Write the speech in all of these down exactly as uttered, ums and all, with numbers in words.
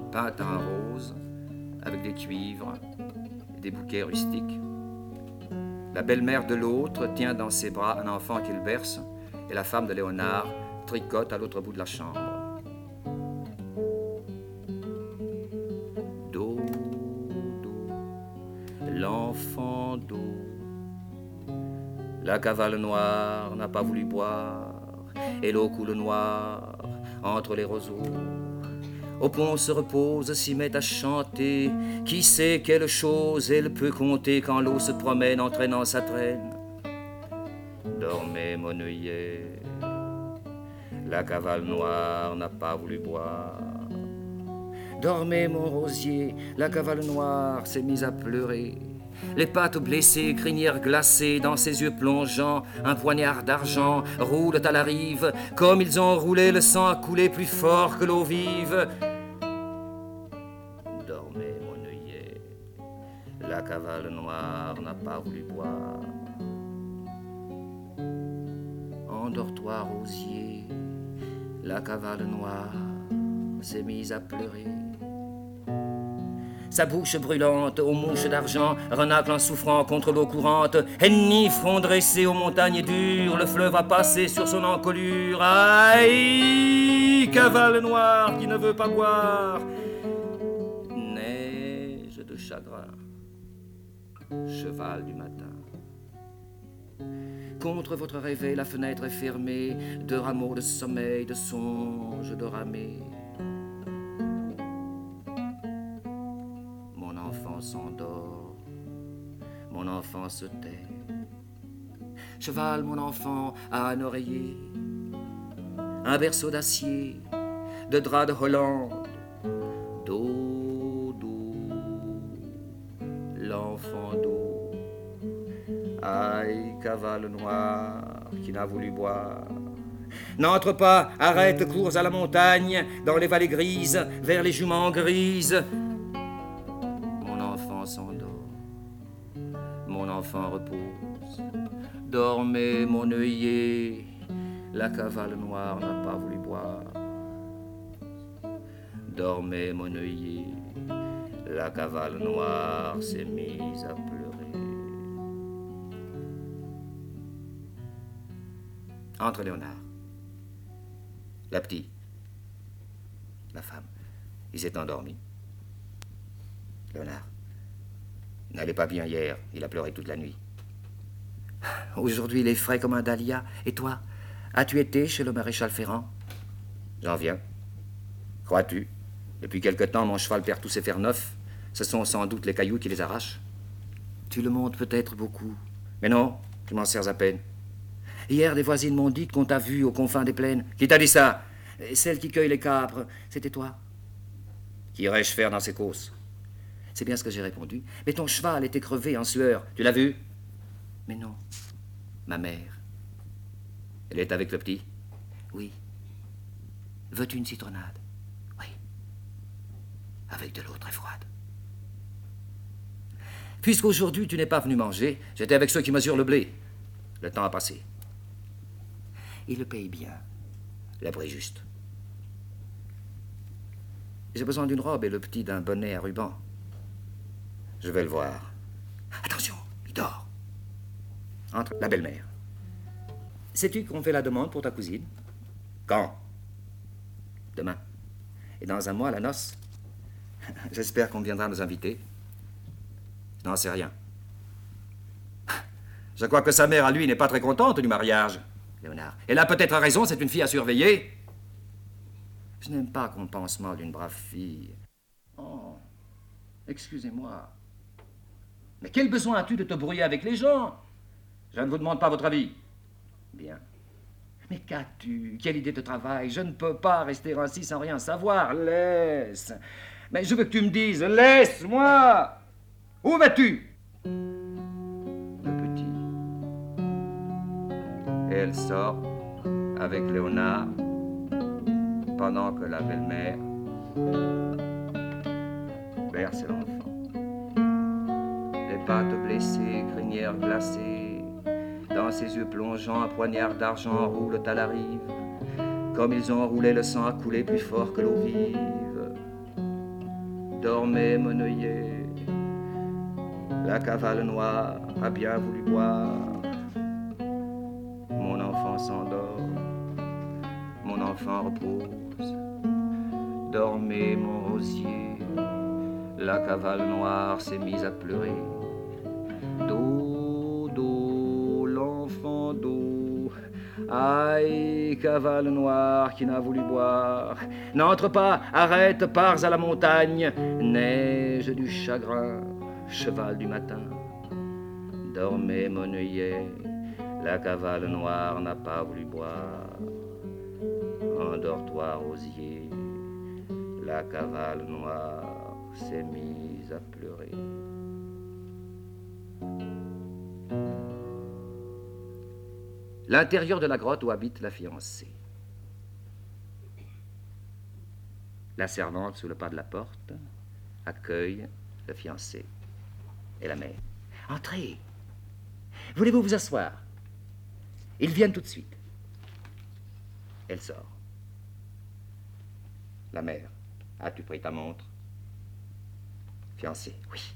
peinte en rose, avec des cuivres et des bouquets rustiques. La belle-mère de l'autre tient dans ses bras un enfant qu'il berce, et la femme de Léonard tricote à l'autre bout de la chambre. Do, do, l'enfant d'eau. La cavale noire n'a pas voulu boire, et l'eau coule noire entre les roseaux. Au pont se repose, s'y met à chanter. Qui sait quelle chose elle peut compter quand l'eau se promène entraînant sa traîne. Dormez mon œillet, la cavale noire n'a pas voulu boire. Dormez mon rosier, la cavale noire s'est mise à pleurer. Les pattes blessées, crinières glacées, dans ses yeux plongeants, un poignard d'argent roule à la rive. Comme ils ont roulé, le sang a coulé plus fort que l'eau vive. Dormez mon œillet, la cavale noire n'a pas voulu boire. Endors-toi, rosier, la cavale noire s'est mise à pleurer. Sa bouche brûlante, aux mouches d'argent, renacle en souffrant contre l'eau courante. Ennemis front dressé aux montagnes dures, le fleuve a passé sur son encolure. Aïe, cavale noire qui ne veut pas boire. Neige de chagrin, cheval du matin. Contre votre réveil, la fenêtre est fermée, de rameaux de sommeil, de songes, de ramée. Mon enfant s'endort, mon enfant se tait. Cheval, mon enfant, a un oreiller, un berceau d'acier, de drap de Hollande, d'eau, d'eau, l'enfant d'eau. Aïe, cavale noire qui n'a voulu boire. N'entre pas, arrête, cours à la montagne, dans les vallées grises, vers les juments grises. Mon enfant s'endort, mon enfant repose. Dormez, mon œillet, la cavale noire n'a pas voulu boire. Dormez, mon œillet, la cavale noire s'est mise à pleurer. Entre Léonard, la petite, la femme, il s'est endormi. Léonard n'allait pas bien hier, il a pleuré toute la nuit. Aujourd'hui, il est frais comme un dahlia. Et toi, as-tu été chez le maréchal Ferrand? J'en viens. Crois-tu? Depuis quelque temps, mon cheval perd tous ses fers neufs. Ce sont sans doute les cailloux qui les arrachent. Tu le montes peut-être beaucoup. Mais non, je m'en sers à peine. Hier, des voisines m'ont dit qu'on t'a vu aux confins des plaines. Qui t'a dit ça? Celle qui cueille les câpres, c'était toi. Qu'irais-je faire dans ces causses? C'est bien ce que j'ai répondu. Mais ton cheval était crevé en sueur. Tu l'as vu? Mais non. Ma mère. Elle est avec le petit? Oui. Veux-tu une citronnade? Oui. Avec de l'eau très froide. Puisqu'aujourd'hui tu n'es pas venu manger, j'étais avec ceux qui mesurent le blé. Le temps a passé. Il le paye bien. Le prix juste. J'ai besoin d'une robe et le petit d'un bonnet à ruban. Je vais le voir. Attention, il dort. Entre la belle-mère. Sais-tu qu'on fait la demande pour ta cousine? Quand? Demain. Et dans un mois, la noce. J'espère qu'on viendra nous inviter. Je n'en sais rien. Je crois que sa mère, à lui, n'est pas très contente du mariage. Léonard. Elle a peut-être raison, c'est une fille à surveiller. Je n'aime pas qu'on pense mal d'une brave fille. Oh, excusez-moi. Mais quel besoin as-tu de te brouiller avec les gens? Je ne vous demande pas votre avis. Bien. Mais qu'as-tu? Quelle idée de travail? Je ne peux pas rester ainsi sans rien savoir. Laisse. Mais je veux que tu me dises, laisse-moi. Où vas-tu? Le petit. Et elle sort avec Léonard pendant que la belle-mère berce l'enfant. Les pattes blessées, crinières glacées, dans ses yeux plongeants, un poignard d'argent roule à la rive. Comme ils ont roulé, le sang a coulé plus fort que l'eau vive. Dormez, mon œillet. La cavale noire a bien voulu boire. Mon enfant s'endort, mon enfant repose. Dormez, mon rosier. La cavale noire s'est mise à pleurer. Do, do, l'enfant do. Aïe, cavale noire qui n'a voulu boire. N'entre pas, arrête, pars à la montagne. Neige du chagrin, cheval du matin. Dormez, mon œillet, la cavale noire n'a pas voulu boire. Endors-toi, rosier, la cavale noire s'est mise à pleurer. L'intérieur de la grotte où habite la fiancée. La servante, sous le pas de la porte, accueille le fiancé et la mère. Entrez. Voulez-vous vous asseoir? Ils viennent tout de suite. Elle sort. La mère. As-tu pris ta montre? Fiancé. Oui.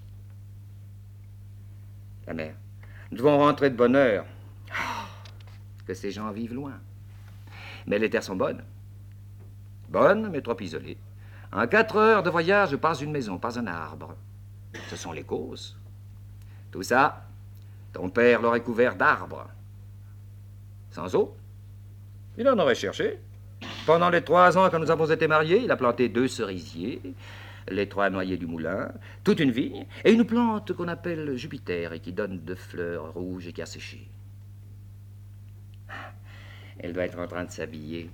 La mère. Nous devons rentrer de bonne heure. Oh, que ces gens vivent loin. Mais les terres sont bonnes. Bonnes, mais trop isolées. En quatre heures de voyage, pas une maison, pas un arbre. Ce sont les causes. Tout ça, ton père l'aurait couvert d'arbres. Sans eau, il en aurait cherché. Pendant les trois ans que nous avons été mariés, il a planté deux cerisiers, les trois noyers du moulin, toute une vigne, et une plante qu'on appelle Jupiter et qui donne de fleurs rouges et qui a séché. Elle doit être en train de s'habiller.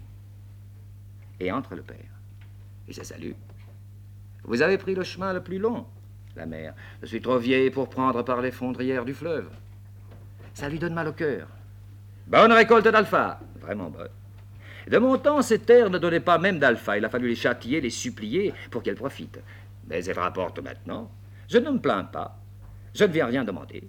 Et entre le père. Et ça salue. Vous avez pris le chemin le plus long, la mère. Je suis trop vieille pour prendre par les fondrières du fleuve. Ça lui donne mal au cœur. Bonne récolte d'alpha. Vraiment bonne. De mon temps, ces terres ne donnaient pas même d'alpha. Il a fallu les châtier, les supplier pour qu'elles profitent. Mais elles rapportent maintenant. Je ne me plains pas. Je ne viens rien demander.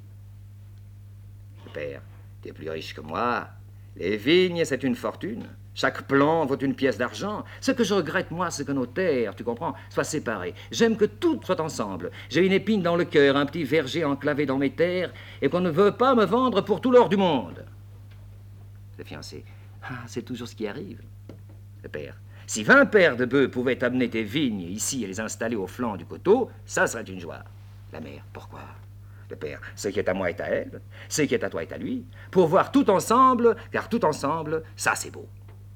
Le père, tu es plus riche que moi. Les vignes, c'est une fortune. Chaque plant vaut une pièce d'argent. Ce que je regrette, moi, c'est que nos terres, tu comprends, soient séparées. J'aime que tout soit ensemble. J'ai une épine dans le cœur, un petit verger enclavé dans mes terres, et qu'on ne veut pas me vendre pour tout l'or du monde. Le fiancé. Ah, c'est toujours ce qui arrive. Le père. Si vingt paires de bœufs pouvaient amener tes vignes ici et les installer au flanc du coteau, ça serait une joie. La mère. Pourquoi? Le père. Ce qui est à moi est à elle. Ce qui est à toi est à lui. Pour voir tout ensemble, car tout ensemble, ça c'est beau.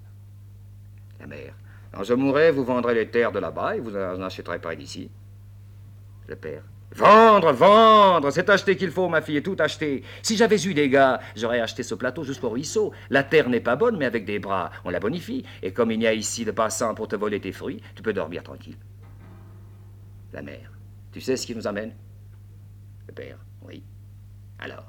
La mère. Quand je mourrai, vous vendrez les terres de là-bas et vous en achèterez pas d'ici. Le père. Vendre, vendre, c'est acheter qu'il faut, ma fille, et tout acheter. Si j'avais eu des gars, j'aurais acheté ce plateau jusqu'au ruisseau. La terre n'est pas bonne, mais avec des bras, on la bonifie. Et comme il n'y a ici de passants pour te voler tes fruits, tu peux dormir tranquille. La mère. Tu sais ce qui nous amène? Le père. Oui. Alors.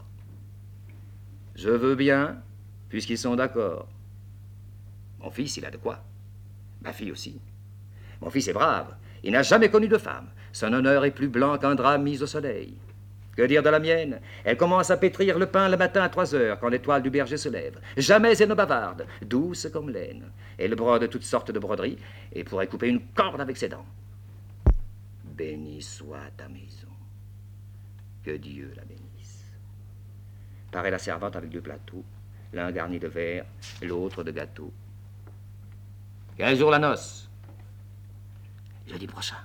Je veux bien, puisqu'ils sont d'accord. Mon fils, il a de quoi. Ma fille aussi. Mon fils est brave. Il n'a jamais connu de femme. Son honneur est plus blanc qu'un drap mis au soleil. Que dire de la mienne? Elle commence à pétrir le pain le matin à trois heures, quand l'étoile du berger se lève. Jamais elle ne bavarde, douce comme laine. Elle brode toutes sortes de broderies et pourrait couper une corde avec ses dents. Béni soit ta maison. Que Dieu la bénisse. Paraît la servante avec deux plateaux, l'un garni de verre, l'autre de gâteau. Quinze jours la noce. Jeudi prochain.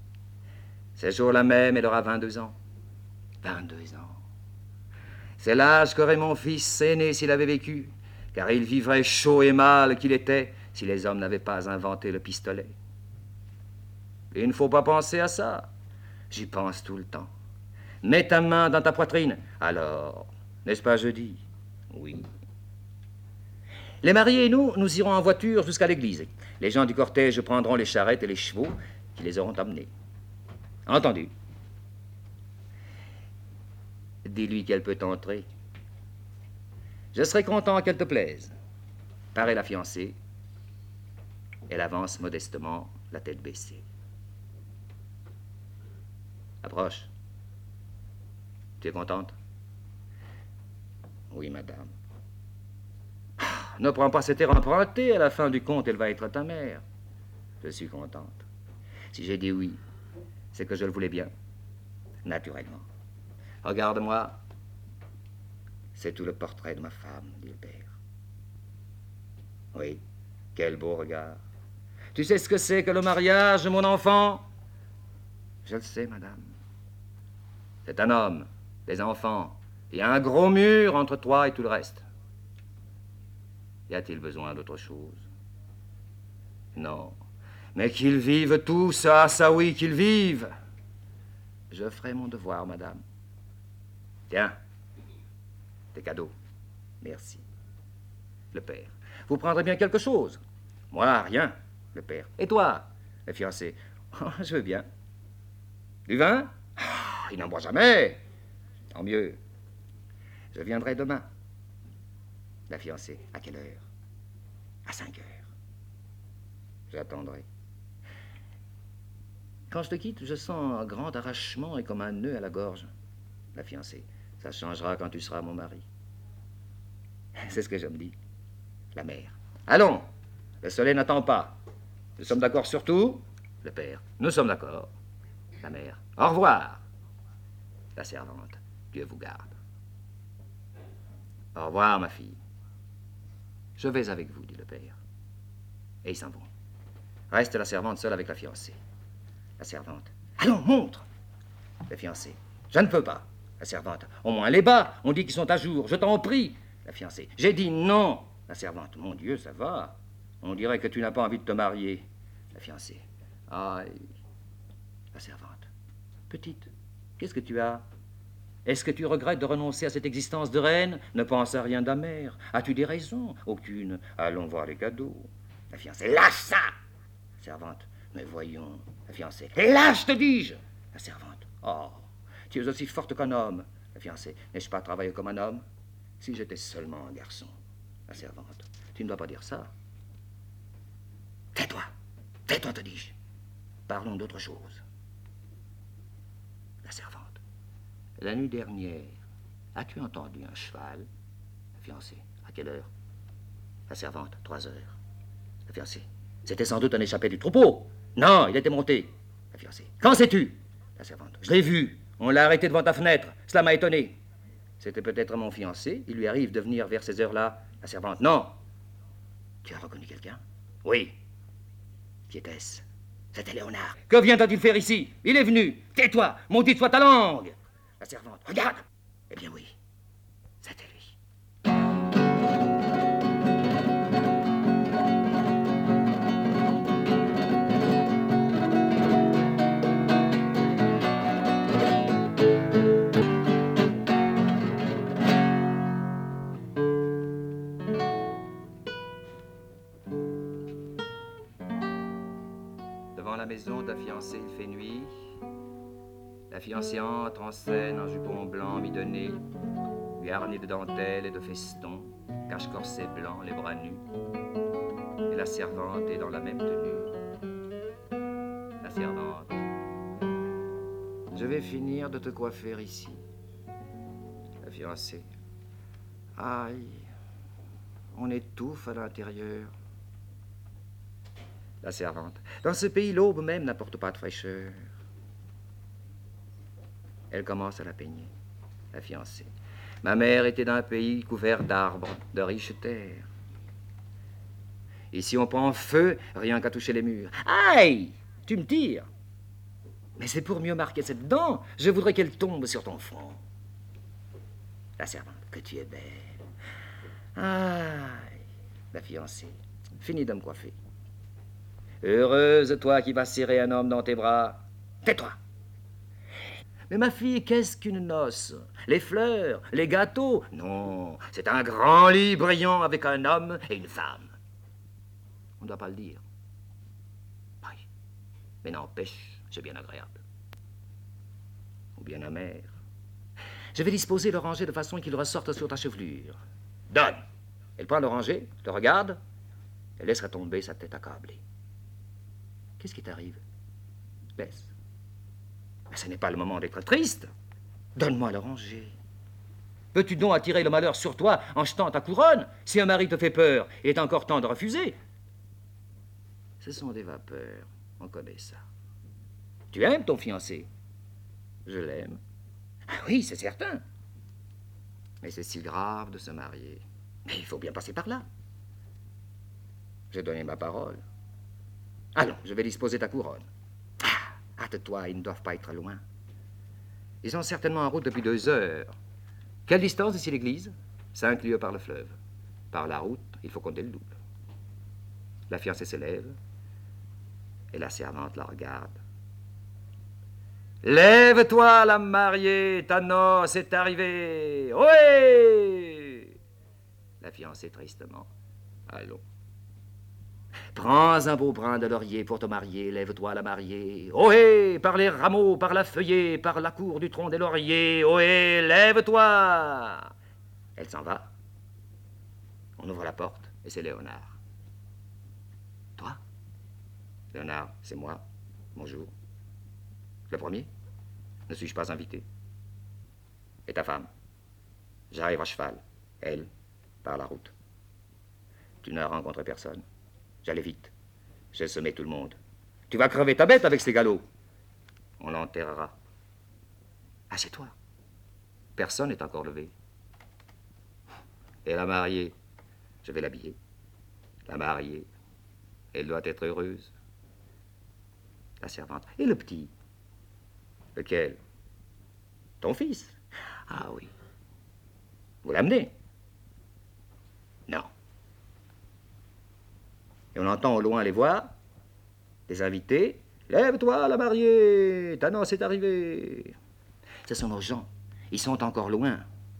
Ce jour-là même, elle aura vingt-deux ans. vingt-deux ans. C'est l'âge qu'aurait mon fils aîné s'il avait vécu, car il vivrait chaud et mâle qu'il était si les hommes n'avaient pas inventé le pistolet. Il ne faut pas penser à ça. J'y pense tout le temps. Mets ta main dans ta poitrine. Alors, n'est-ce pas jeudi? Oui. Les mariés et nous, nous irons en voiture jusqu'à l'église. Les gens du cortège prendront les charrettes et les chevaux qui les auront amenés. Entendu. Dis-lui qu'elle peut entrer. Je serai content qu'elle te plaise. Paraît la fiancée. Elle avance modestement, la tête baissée. Approche. Tu es contente? Oui, madame. Ah, ne prends pas cet air emprunté. À la fin du compte, elle va être ta mère. Je suis contente. Si j'ai dit oui, C'est que je le voulais bien, naturellement. Regarde-moi. C'est tout le portrait de ma femme, dit le père. Oui, quel beau regard. Tu sais ce que c'est que le mariage, mon enfant? Je le sais, madame. C'est un homme, des enfants, et un gros mur entre toi et tout le reste. Y a-t-il besoin d'autre chose? Non. Mais qu'ils vivent tous, ah ça oui, qu'ils vivent. Je ferai mon devoir, madame. Tiens, tes cadeaux. Merci. Le père. Vous prendrez bien quelque chose? Moi, rien. Le père. Et toi, le fiancé? Oh, je veux bien. Du vin? Oh, il n'en boit jamais. Tant mieux. Je viendrai demain. La fiancée. À quelle heure? À cinq heures. J'attendrai. Quand je te quitte, je sens un grand arrachement et comme un nœud à la gorge. La fiancée. Ça changera quand tu seras mon mari. C'est ce que je me dis. La mère. Allons, le soleil n'attend pas. Nous sommes d'accord sur tout? Le père. Nous sommes d'accord. La mère. Au revoir. La servante. Dieu vous garde. Au revoir, ma fille. Je vais avec vous, dit le père. Et ils s'en vont. Reste la servante seule avec la fiancée. La servante. Allons, montre. Le fiancé. Je ne peux pas. La servante. Au moins les bas, on dit qu'ils sont à jour. Je t'en prie. La fiancée. J'ai dit non. La servante. Mon Dieu, ça va. On dirait que tu n'as pas envie de te marier. La fiancée. Aïe. La servante. Petite, qu'est-ce que tu as? Est-ce que tu regrettes de renoncer à cette existence de reine? Ne pense à rien d'amer. As-tu des raisons? Aucune. Allons voir les cadeaux. La fiancée. Lâche ça! La servante. Mais voyons. La fiancée. Lâche, te dis-je! La servante. Oh, tu es aussi forte qu'un homme. La fiancée. N'ai-je pas travaillé comme un homme? Si j'étais seulement un garçon. La servante. Tu ne dois pas dire ça. Tais-toi. Tais-toi, te dis-je. Parlons d'autre chose. La servante. La nuit dernière, as-tu entendu un cheval? La fiancée. À quelle heure? La servante. Trois heures. La fiancée. C'était sans doute un échappé du troupeau. Non, il était monté. La fiancée. Quand sais-tu? La servante. Je l'ai vu. On l'a arrêté devant ta fenêtre. Cela m'a étonné. C'était peut-être mon fiancé. Il lui arrive de venir vers ces heures-là. La servante. Non. Tu as reconnu quelqu'un? Oui. Qui était-ce? C'était Léonard. Que vient-il faire ici? Il est venu. Tais-toi. Maudite soit ta langue. La servante. Regarde. Eh bien oui. C'était lui. Devant la maison de la fiancée, il fait nuit. La fiancée entre en scène en jupon blanc midonné, lui harni de dentelles et de festons, cache-corset blanc, les bras nus. Et la servante est dans la même tenue. La servante. Je vais finir de te coiffer ici. La fiancée. Aïe, on étouffe à l'intérieur. La servante. Dans ce pays, l'aube même n'apporte pas de fraîcheur. Elle commence à la peigner, la fiancée. Ma mère était d'un pays couvert d'arbres, de riches terres. Ici, on prend feu, rien qu'à toucher les murs. Aïe! Tu me tires. Mais c'est pour mieux marquer cette dent. Je voudrais qu'elle tombe sur ton front. La servante. Que tu es belle. Aïe! La fiancée. Fini de me coiffer. Heureuse, toi qui vas serrer un homme dans tes bras. Tais-toi! Mais ma fille, qu'est-ce qu'une noce? Les fleurs, les gâteaux? Non, c'est un grand lit brillant avec un homme et une femme. On ne doit pas le dire. Oui, mais n'empêche, c'est bien agréable. Ou bien amer. Je vais disposer l'oranger de façon qu'il ressorte sur ta chevelure. Donne! Elle prend l'oranger, te regarde, et laissera tomber sa tête accablée. Qu'est-ce qui t'arrive? Laisse. Mais ce n'est pas le moment d'être triste. Donne-moi l'oranger. Peux-tu donc attirer le malheur sur toi en jetant ta couronne? Si un mari te fait peur, il est encore temps de refuser. Ce sont des vapeurs, on connaît ça. Tu aimes ton fiancé? Je l'aime. Ah oui, c'est certain. Mais c'est si grave de se marier. Mais il faut bien passer par là. J'ai donné ma parole. Allons, je vais disposer ta couronne. Ah, hâte-toi, ils ne doivent pas être loin. Ils sont certainement en route depuis deux heures. Quelle distance d'ici l'église? Cinq lieues par le fleuve. Par la route, il faut compter le double. La fiancée se lève et la servante la regarde. Lève-toi, la mariée, ta noce est arrivée. Ohé! La fiancée tristement. Allons. Prends un beau brin de laurier pour te marier, lève-toi, la mariée. Ohé! Par les rameaux, par la feuillée, par la cour du tronc des lauriers. Ohé! Lève-toi! Elle s'en va. On ouvre la porte et c'est Léonard. Toi? Léonard, c'est moi. Bonjour. Le premier? Ne suis-je pas invité? Et ta femme? J'arrive à cheval. Elle, par la route. Tu n'as rencontré personne. J'allais vite. J'ai semé tout le monde. Tu vas crever ta bête avec ces galops. On l'enterrera. Assieds-toi. Personne n'est encore levé. Et la mariée? Je vais l'habiller. La mariée, elle doit être heureuse. La servante. Et le petit? Lequel? Ton fils? Ah oui. Vous l'amenez? Non. Et on entend au loin les voix des invités. Lève-toi, la mariée, ta noce est arrivée. Ce sont nos gens. Ils sont encore loin.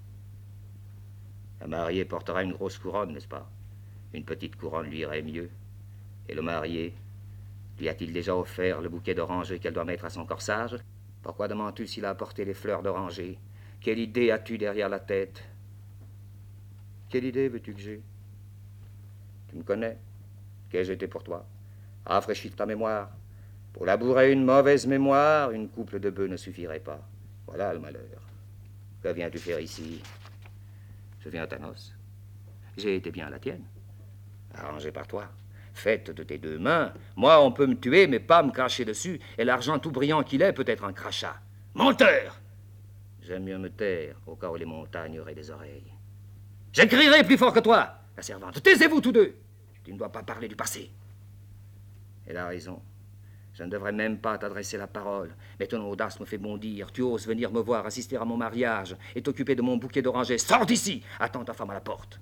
La mariée portera une grosse couronne, n'est-ce pas? Une petite couronne lui irait mieux. Et le marié, lui a-t-il déjà offert le bouquet d'oranger qu'elle doit mettre à son corsage? Pourquoi demandes-tu s'il a apporté les fleurs d'oranger? Quelle idée as-tu derrière la tête? Quelle idée veux-tu que j'ai? Tu me connais. Qu'ai-je été pour toi? Rafraîchis ta mémoire. Pour labourer une mauvaise mémoire, une couple de bœufs ne suffirait pas. Voilà le malheur. Que viens-tu faire ici? Je viens à ta noce. J'ai été bien à la tienne. Arrangé par toi. Faite de tes deux mains. Moi, on peut me tuer, mais pas me cracher dessus. Et l'argent tout brillant qu'il est peut être un crachat. Menteur! J'aime mieux me taire, au cas où les montagnes auraient des oreilles. J'écrirai plus fort que toi, la servante. Taisez-vous tous deux. Tu ne dois pas parler du passé. Elle a raison. Je ne devrais même pas t'adresser la parole. Mais ton audace me fait bondir. Tu oses venir me voir assister à mon mariage et t'occuper de mon bouquet d'orangers. Sors d'ici! Attends ta femme à la porte.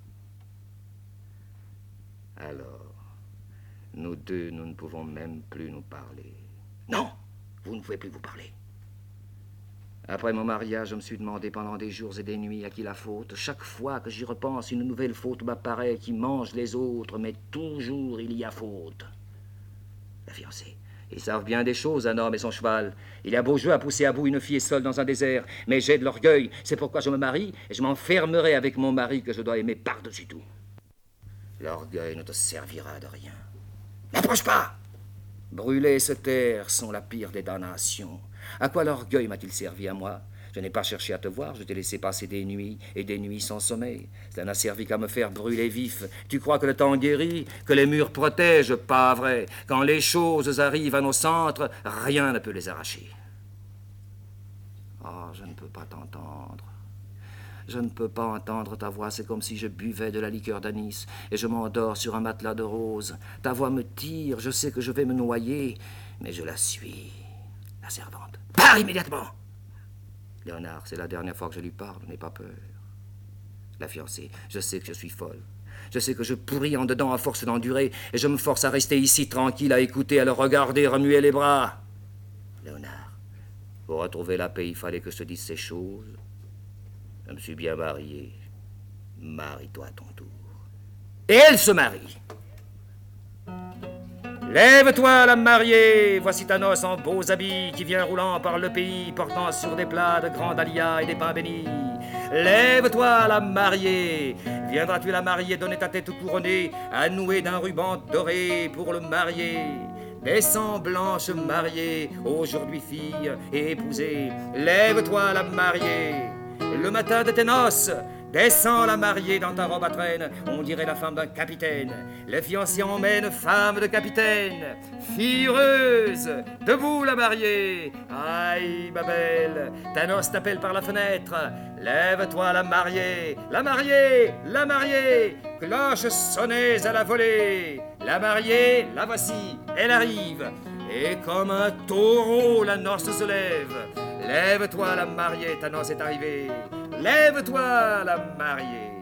Alors, nous deux, nous ne pouvons même plus nous parler. Non, vous ne pouvez plus vous parler. Après mon mariage, je me suis demandé pendant des jours et des nuits à qui la faute. Chaque fois que j'y repense, une nouvelle faute m'apparaît qui mange les autres, mais toujours il y a faute. La fiancée. Ils savent bien des choses, un homme et son cheval. Il a beau jeu à pousser à bout une fille seule dans un désert, mais j'ai de l'orgueil. C'est pourquoi je me marie et je m'enfermerai avec mon mari que je dois aimer par-dessus tout. L'orgueil ne te servira de rien. N'approche pas! Brûler et se taire sont la pire des damnations. À quoi l'orgueil m'a-t-il servi à moi? Je n'ai pas cherché à te voir, je t'ai laissé passer des nuits et des nuits sans sommeil. Ça n'a servi qu'à me faire brûler vif. Tu crois que le temps guérit, que les murs protègent? Pas vrai. Quand les choses arrivent à nos centres, rien ne peut les arracher. Oh, je ne peux pas t'entendre. Je ne peux pas entendre ta voix, c'est comme si je buvais de la liqueur d'anis et je m'endors sur un matelas de roses. Ta voix me tire, je sais que je vais me noyer, mais je la suis. La servante. Pars immédiatement! Léonard, c'est la dernière fois que je lui parle, n'aie pas peur. La fiancée, je sais que je suis folle. Je sais que je pourris en dedans à force d'endurer et je me force à rester ici tranquille, à écouter, à le regarder remuer les bras. Léonard, pour retrouver la paix, il fallait que je te dise ces choses. Je me suis bien marié. Marie-toi à ton tour. Et elle se marie. Lève-toi, la mariée, voici ta noce en beaux habits qui vient roulant par le pays, portant sur des plats de grands dahlias et des pains bénis. Lève-toi, la mariée, viendras-tu la mariée donner ta tête couronnée à nouer d'un ruban doré pour le marié? Descends, blanche mariée, aujourd'hui fille et épousée. Lève-toi, la mariée, le matin de tes noces, Descends la mariée dans ta robe à traîne, on dirait la femme d'un capitaine. Le fiancé emmène femme de capitaine. Fille heureuse, debout la mariée. Aïe, ma belle, ta noce t'appelle par la fenêtre. Lève-toi la mariée, la mariée, la mariée. Cloche sonnez à la volée. La mariée, la voici, elle arrive. Et comme un taureau, la noce se lève. Lève-toi la mariée, ta noce est arrivée. Lève-toi la mariée.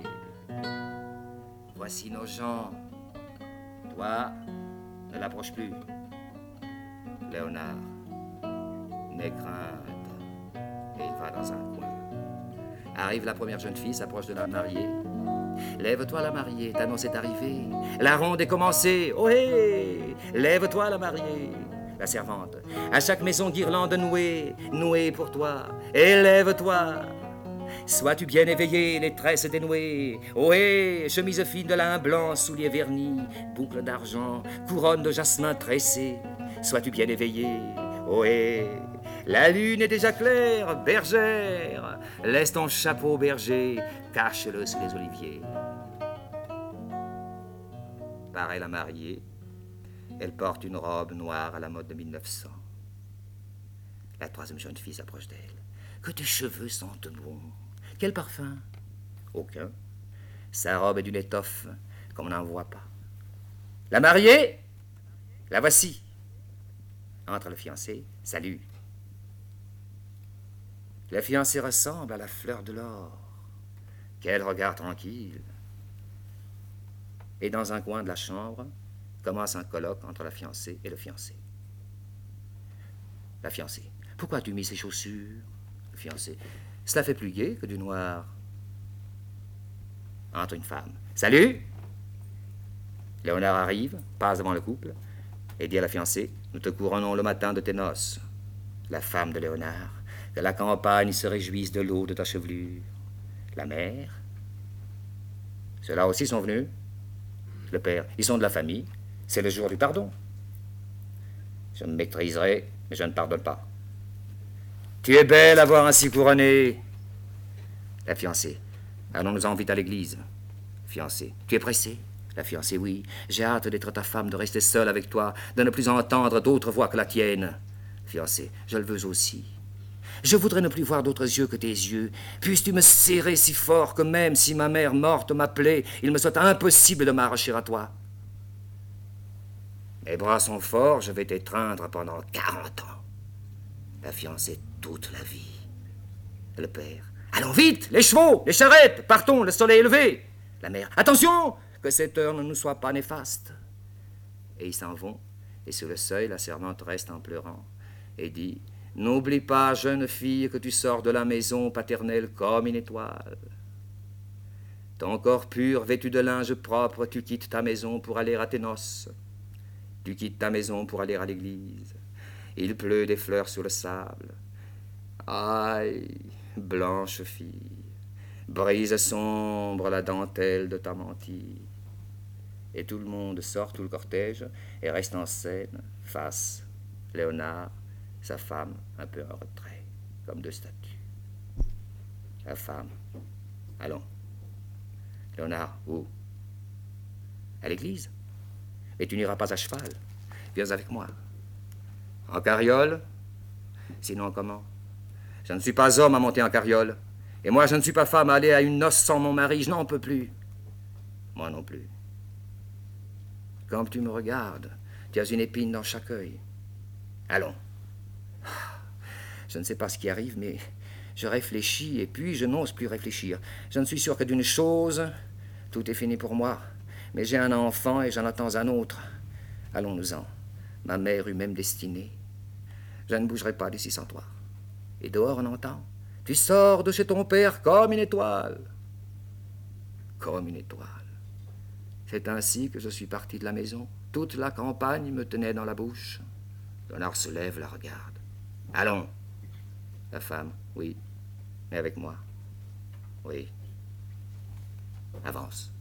Voici nos gens. Toi, ne l'approche plus. Léonard, n'aie crainte. Et il va dans un coin. Arrive la première jeune fille, s'approche de la mariée. Lève-toi la mariée, ta noce est arrivée. La ronde est commencée. Ohé! Lève-toi la mariée. La servante. À chaque maison guirlande nouée, nouée pour toi. Et lève-toi. Sois-tu bien éveillé, les tresses dénouées. Ohé, chemise fine de lin blanc, souliers vernis, boucles d'argent, couronne de jasmin tressée. Sois-tu bien éveillé. Ohé, la lune est déjà claire, bergère. Laisse ton chapeau berger, cache-le sous les oliviers. Paraît la mariée. Elle porte une robe noire à la mode de mille neuf cents. La troisième jeune fille s'approche d'elle. Que tes cheveux sentent bon. Quel parfum? Aucun. Sa robe est d'une étoffe comme on n'en voit pas. La mariée? La voici. Entre le fiancé. Salut. Le fiancé ressemble à la fleur de l'or. Quel regard tranquille. Et dans un coin de la chambre, commence un colloque entre la fiancée et le fiancé. La fiancée. Pourquoi as-tu mis ces chaussures? Le fiancé. Cela fait plus gai que du noir. Entre une femme. Salut! Léonard arrive, passe devant le couple, et dit à la fiancée, nous te couronnons le matin de tes noces. La femme de Léonard, que la campagne se réjouisse de l'eau de ta chevelure. La mère. Ceux-là aussi sont venus. Le père. Ils sont de la famille. C'est le jour du pardon. Je me maîtriserai, mais je ne pardonne pas. Tu es belle à voir ainsi couronnée. La fiancée. Allons-nous-en vite à l'église. Fiancée. Tu es pressée? La fiancée. Oui. J'ai hâte d'être ta femme, de rester seule avec toi, de ne plus entendre d'autres voix que la tienne. Fiancée. Je le veux aussi. Je voudrais ne plus voir d'autres yeux que tes yeux. Puisses-tu me serrer si fort que même si ma mère morte m'appelait, il me soit impossible de m'arracher à toi. Mes bras sont forts, je vais t'étreindre pendant quarante ans. La fiancée toute la vie. Le père. Allons vite, les chevaux, les charrettes, partons, le soleil est levé. La mère. Attention, que cette heure ne nous soit pas néfaste. Et ils s'en vont, et sur le seuil, la servante reste en pleurant, et dit, n'oublie pas, jeune fille, que tu sors de la maison paternelle comme une étoile. Ton corps pur, vêtu de linge propre, tu quittes ta maison pour aller à tes noces. Tu quittes ta maison pour aller à l'église. Il pleut des fleurs sur le sable. Aïe, blanche fille, brise sombre la dentelle de ta mantille. Et tout le monde sort, tout le cortège, et reste en scène, face Léonard, sa femme, un peu en retrait, comme deux statues. La femme. Allons. Léonard, où? À l'église. Mais tu n'iras pas à cheval. Viens avec moi. En carriole? Sinon comment? Je ne suis pas homme à monter en carriole. Et moi, je ne suis pas femme à aller à une noce sans mon mari. Je n'en peux plus. Moi non plus. Comme tu me regardes, tu as une épine dans chaque œil. Allons. Je ne sais pas ce qui arrive, mais je réfléchis et puis je n'ose plus réfléchir. Je ne suis sûr que d'une chose, tout est fini pour moi. Mais j'ai un enfant et j'en attends un autre. Allons-nous-en. Ma mère eut même destinée. Je ne bougerai pas d'ici sans toi. Et dehors, on entend. Tu sors de chez ton père comme une étoile. Comme une étoile. C'est ainsi que je suis parti de la maison. Toute la campagne me tenait dans la bouche. Léonard se lève, la regarde. Allons. La femme, oui. Mais avec moi. Oui. Avance.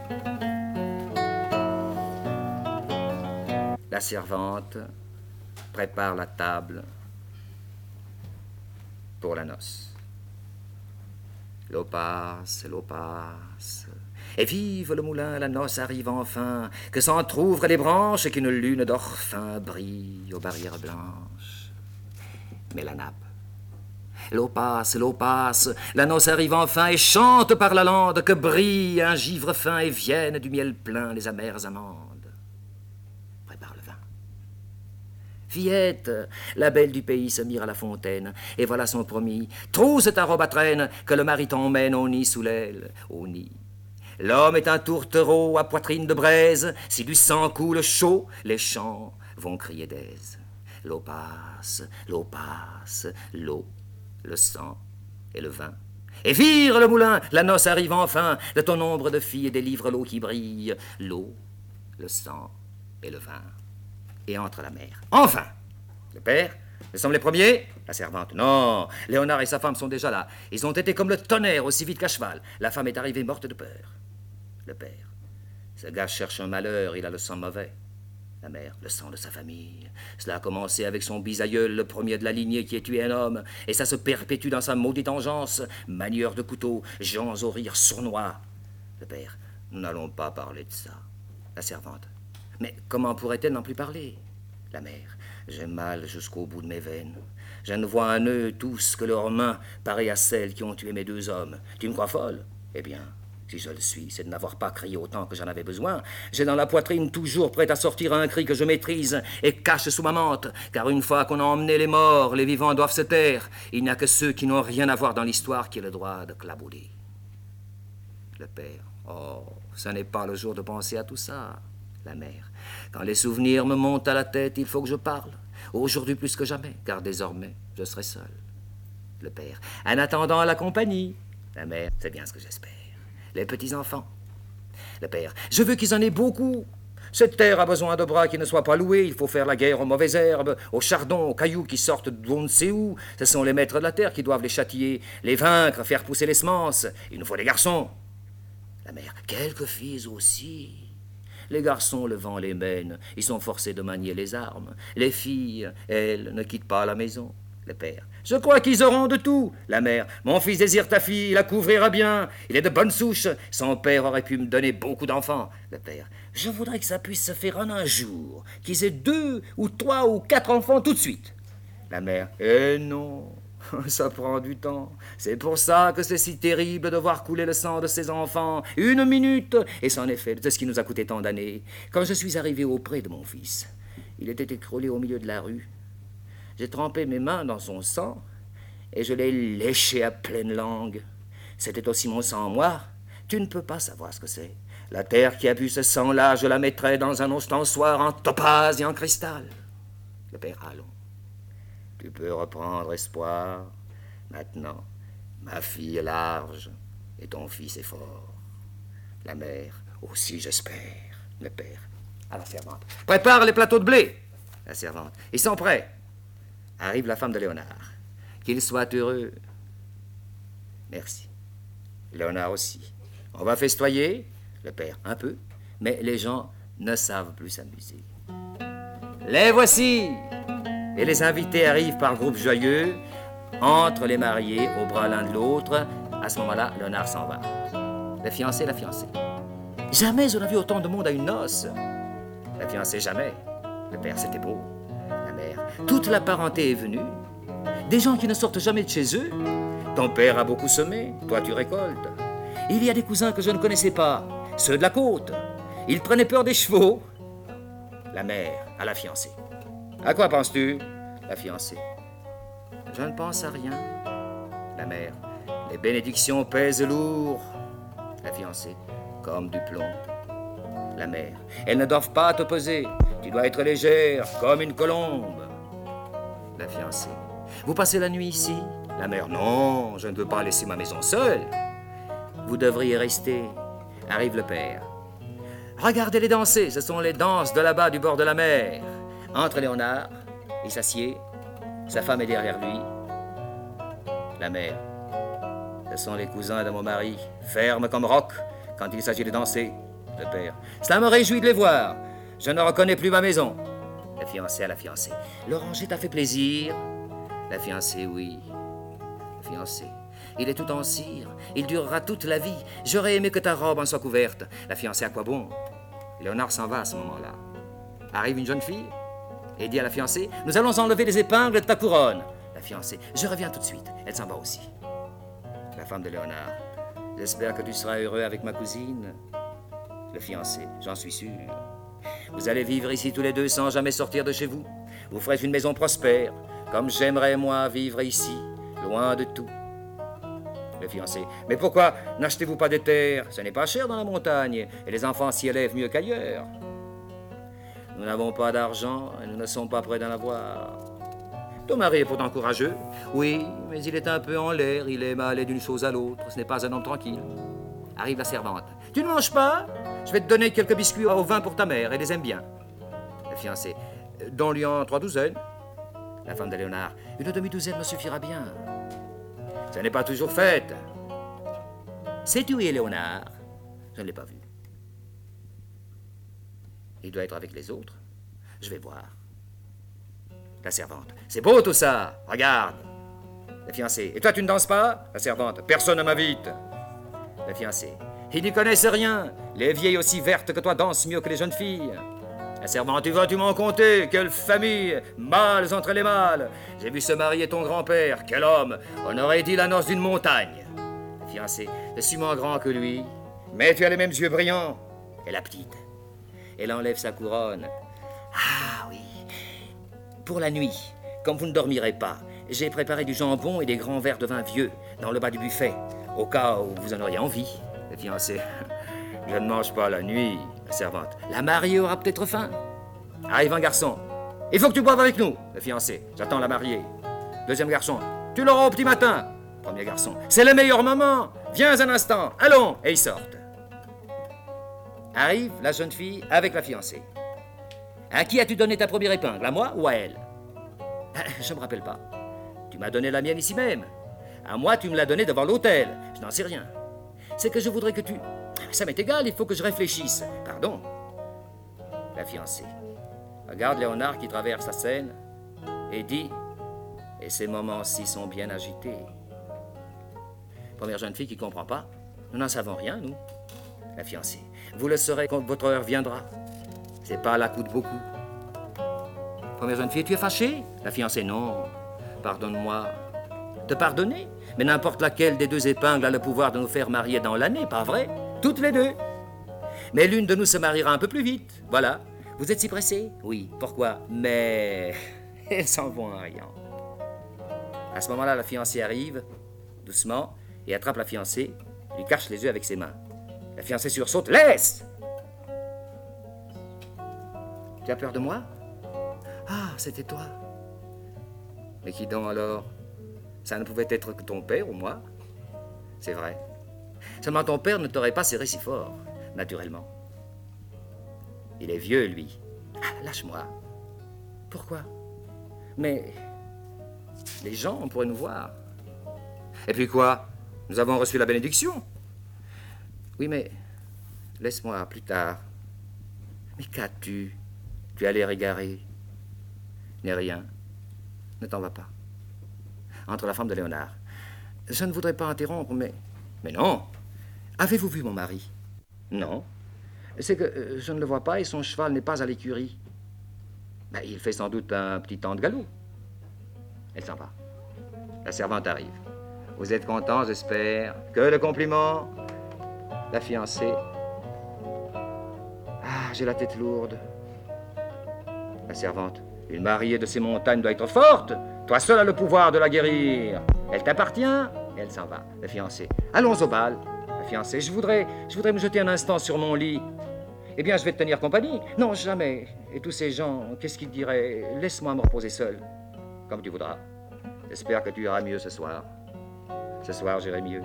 La servante prépare la table pour la noce. L'eau passe, l'eau passe, et vive le moulin, la noce arrive enfin, que s'entr'ouvrent les branches et qu'une lune d'orphin brille aux barrières blanches. Mais la nappe, l'eau passe, l'eau passe, la noce arrive enfin et chante par la lande que brille un givre fin et viennent du miel plein les amères amandes. Prépare le vin. Fillette, la belle du pays se mire à la fontaine, et voilà son promis. Trousse ta robe à traîne, que le mari t'emmène au nid sous l'aile, au nid. L'homme est un tourtereau à poitrine de braise, si du sang coule chaud, les champs vont crier d'aise. L'eau passe, l'eau passe, l'eau, le sang et le vin. Et vire le moulin, la noce arrive enfin, de ton ombre de fille délivre l'eau qui brille, l'eau, le sang et le vin. Et entre la mère. Enfin, le père, nous sommes les premiers. La servante, non, Léonard et sa femme sont déjà là. Ils ont été comme le tonnerre, aussi vite qu'à cheval. La femme est arrivée morte de peur. Le père, ce gars cherche un malheur, il a le sang mauvais. La mère, le sang de sa famille. Cela a commencé avec son bisaïeul, le premier de la lignée qui ait tué un homme, et ça se perpétue dans sa maudite engeance. Manieur de couteau, gens au rire sournois. Le père, nous n'allons pas parler de ça. La servante, mais comment pourrait-elle n'en plus parler? La mère, j'ai mal jusqu'au bout de mes veines. Je ne vois en eux tous que leurs mains pareilles à celles qui ont tué mes deux hommes. Tu me crois folle? Eh bien, si je le suis, c'est de n'avoir pas crié autant que j'en avais besoin. J'ai dans la poitrine toujours prête à sortir un cri que je maîtrise et cache sous ma mante, car une fois qu'on a emmené les morts, les vivants doivent se taire. Il n'y a que ceux qui n'ont rien à voir dans l'histoire qui aient le droit de clabauder. Le père, oh, ce n'est pas le jour de penser à tout ça. La mère, quand les souvenirs me montent à la tête, il faut que je parle. Aujourd'hui plus que jamais, car désormais, je serai seul. Le père, en attendant la compagnie. La mère, c'est bien ce que j'espère. Les petits-enfants. Le père, je veux qu'ils en aient beaucoup. Cette terre a besoin de bras qui ne soient pas loués. Il faut faire la guerre aux mauvaises herbes, aux chardons, aux cailloux qui sortent d'on ne sait où. Ce sont les maîtres de la terre qui doivent les châtier, les vaincre, faire pousser les semences. Il nous faut des garçons. La mère, quelques filles aussi. Les garçons, le vent les mène, ils sont forcés de manier les armes. Les filles, elles, ne quittent pas la maison. Le père, je crois qu'ils auront de tout. La mère, mon fils désire ta fille, il la couvrira bien. Il est de bonne souche, son père aurait pu me donner beaucoup d'enfants. Le père, je voudrais que ça puisse se faire en un jour, qu'ils aient deux ou trois ou quatre enfants tout de suite. La mère, eh non, ça prend du temps. C'est pour ça que c'est si terrible de voir couler le sang de ses enfants. Une minute, et c'en est fait de ce qui nous a coûté tant d'années. Quand je suis arrivé auprès de mon fils, il était écroulé au milieu de la rue. J'ai trempé mes mains dans son sang et je l'ai léché à pleine langue. C'était aussi mon sang, moi. Tu ne peux pas savoir ce que c'est. La terre qui a bu ce sang-là, je la mettrais dans un ostensoir en topaze et en cristal. Le père, allons. Tu peux reprendre espoir. Maintenant, ma fille est large et ton fils est fort. La mère aussi, j'espère. Le père, à la servante. Prépare les plateaux de blé. La servante. Ils sont prêts. Arrive la femme de Léonard. Qu'il soit heureux. Merci. Léonard aussi. On va festoyer. Le père, un peu. Mais les gens ne savent plus s'amuser. Les voici. Et les invités arrivent par groupes joyeux, entre les mariés au bras l'un de l'autre. À ce moment-là, Léonard s'en va. La fiancée, la fiancée. Jamais on n'a vu autant de monde à une noce. La fiancée, jamais. Le père, c'était beau. La mère, toute la parenté est venue. Des gens qui ne sortent jamais de chez eux. Ton père a beaucoup semé, toi tu récoltes. Il y a des cousins que je ne connaissais pas, ceux de la côte. Ils prenaient peur des chevaux. La mère, à la fiancée. À quoi penses-tu? La fiancée. Je ne pense à rien. La mère. Les bénédictions pèsent lourd. La fiancée. Comme du plomb. La mère. Elles ne doivent pas te peser. Tu dois être légère, comme une colombe. La fiancée. Vous passez la nuit ici? La mère. Non, je ne veux pas laisser ma maison seule. Vous devriez rester. Arrive le père. Regardez-les danser, ce sont les danses de là-bas du bord de la mer. Entre Léonard, il s'assied, sa femme est derrière lui. La mère, ce sont les cousins de mon mari, fermes comme roc quand il s'agit de danser. Le père, cela me réjouit de les voir, je ne reconnais plus ma maison. La Le fiancé à la fiancée. L'oranger t'a fait plaisir? La fiancée, oui. Le fiancé. Il est tout en cire. Il durera toute la vie. J'aurais aimé que ta robe en soit couverte. La fiancée, à quoi bon? Léonard s'en va à ce moment-là. Arrive une jeune fille et dit à la fiancée, nous allons enlever les épingles de ta couronne. La fiancée, je reviens tout de suite. Elle s'en va aussi. La femme de Léonard, j'espère que tu seras heureux avec ma cousine. Le fiancé, j'en suis sûr. Vous allez vivre ici tous les deux sans jamais sortir de chez vous. Vous ferez une maison prospère, comme j'aimerais moi vivre ici, loin de tout. Le fiancé, mais pourquoi n'achetez-vous pas des terres? Ce n'est pas cher dans la montagne, et les enfants s'y élèvent mieux qu'ailleurs. Nous n'avons pas d'argent, et nous ne sommes pas prêts d'en avoir. Ton mari est pourtant courageux. Oui, mais il est un peu en l'air, il aime aller d'une chose à l'autre. Ce n'est pas un homme tranquille. Arrive la servante. Tu ne manges pas? Je vais te donner quelques biscuits au vin pour ta mère, elle les aime bien. Le fiancé, donne-lui en trois douzaines. La femme de Léonard, une demi-douzaine me suffira bien. Ce n'est pas toujours fait. Sais-tu où est Léonard? Je ne l'ai pas vu. Il doit être avec les autres. Je vais voir. La servante. C'est beau tout ça. Regarde. Le fiancé. Et toi, tu ne danses pas? La servante. Personne ne m'invite. Le fiancé. Ils n'y connaissent rien. Les vieilles aussi vertes que toi dansent mieux que les jeunes filles. La servante. Tu vas-tu m'en compter? Quelle famille! Mâles entre les mâles. J'ai vu se marier ton grand-père. Quel homme! On aurait dit la noce d'une montagne. Le fiancé. Je suis moins grand que lui. Mais tu as les mêmes yeux brillants. Et la petite. Elle enlève sa couronne. Ah oui. Pour la nuit, comme vous ne dormirez pas, j'ai préparé du jambon et des grands verres de vin vieux dans le bas du buffet, au cas où vous en auriez envie. Le fiancé. Je ne mange pas la nuit. La servante. La mariée aura peut-être faim. Arrive un garçon. Il faut que tu boives avec nous. Le fiancé. J'attends la mariée. Deuxième garçon. Tu l'auras au petit matin. Premier garçon. C'est le meilleur moment. Viens un instant. Allons. Et ils sortent. Arrive la jeune fille avec la fiancée. À qui as-tu donné ta première épingle? À moi ou à elle? Je ne me rappelle pas. Tu m'as donné la mienne ici même. À moi, tu me l'as donnée devant l'hôtel. Je n'en sais rien. C'est que je voudrais que tu... Ça m'est égal, il faut que je réfléchisse. Pardon. La fiancée. Regarde Léonard qui traverse la Seine et dit... Et ces moments-ci sont bien agités. Première jeune fille qui ne comprend pas. Nous n'en savons rien, nous. La fiancée. Vous le saurez quand votre heure viendra. C'est pas à la coûte beaucoup. Première jeune fille, tu es fâchée? La fiancée, non. Pardonne-moi. Te pardonner? Mais n'importe laquelle des deux épingles a le pouvoir de nous faire marier dans l'année, pas vrai? Toutes les deux. Mais l'une de nous se mariera un peu plus vite. Voilà. Vous êtes si pressé? Oui. Pourquoi? Mais... elles s'en vont en riant. À ce moment-là, la fiancée arrive, doucement, et attrape la fiancée, lui cache les yeux avec ses mains. La fiancée sursaute. Laisse! Tu as peur de moi? Ah, c'était toi. Mais qui donc alors? Ça ne pouvait être que ton père ou moi? C'est vrai. Seulement ton père ne t'aurait pas serré si fort, naturellement. Il est vieux, lui. Ah, lâche-moi. Pourquoi? Mais les gens, on pourrait nous voir. Et puis quoi? Nous avons reçu la bénédiction. Oui, mais laisse-moi plus tard. Mais qu'as-tu? Tu as l'air égaré. N'est rien. Ne t'en va pas. Entre la femme de Léonard. Je ne voudrais pas interrompre, mais... Mais non. Avez-vous vu mon mari? Non. C'est que euh, je ne le vois pas et son cheval n'est pas à l'écurie. Ben, il fait sans doute un petit temps de galop. Elle s'en va. La servante arrive. Vous êtes content, j'espère. Que le compliment. La fiancée. Ah, j'ai la tête lourde. La servante. Une mariée de ces montagnes doit être forte. Toi seul as le pouvoir de la guérir. Elle t'appartient et elle s'en va. La fiancée. Allons au bal. La fiancée. Je voudrais, je voudrais me jeter un instant sur mon lit. Eh bien, je vais te tenir compagnie. Non, jamais. Et tous ces gens, qu'est-ce qu'ils diraient? Laisse-moi me reposer seul. Comme tu voudras. J'espère que tu iras mieux ce soir. Ce soir, j'irai mieux.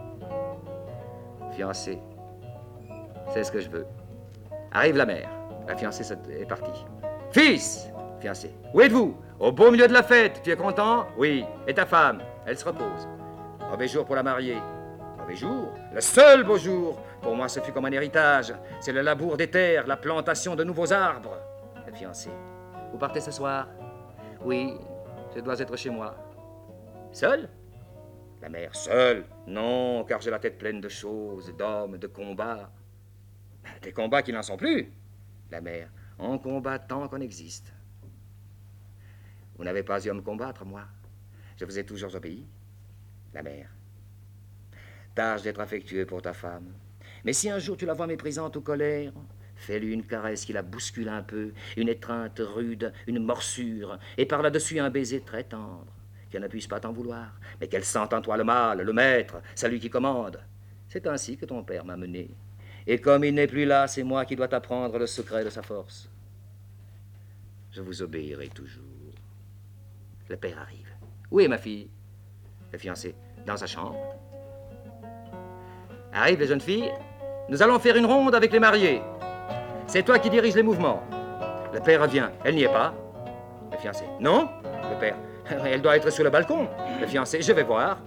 Fiancée. C'est ce que je veux. Arrive la mère. La fiancée est partie. Fils! Fiancé. Où êtes-vous? Au beau milieu de la fête. Tu es content? Oui. Et ta femme? Elle se repose. Mauvais jour pour la mariée. Mauvais jour? Le seul beau jour. Pour moi, ce fut comme un héritage. C'est le labour des terres, la plantation de nouveaux arbres. La fiancée. Vous partez ce soir? Oui, je dois être chez moi. Seul? La mère, seule? Non, car j'ai la tête pleine de choses, d'hommes, de combats. Des combats qui n'en sont plus. La mère, on combat tant qu'on existe. Vous n'avez pas eu à me combattre, moi. Je vous ai toujours obéi. La mère, tâche d'être affectueux pour ta femme. Mais si un jour tu la vois méprisante ou colère, fais-lui une caresse qui la bouscule un peu, une étreinte rude, une morsure, et par là-dessus un baiser très tendre, qu'elle ne puisse pas t'en vouloir, mais qu'elle sente en toi le mal, le maître, celui qui commande. C'est ainsi que ton père m'a mené. Et comme il n'est plus là, c'est moi qui dois t'apprendre le secret de sa force. Je vous obéirai toujours. Le père arrive. Où est ma fille? Le fiancé. Dans sa chambre. Arrive les jeunes filles. Nous allons faire une ronde avec les mariés. C'est toi qui diriges les mouvements. Le père revient. Elle n'y est pas. Le fiancé. Non? Le père. Elle doit être sur le balcon. Le fiancé. Je vais voir.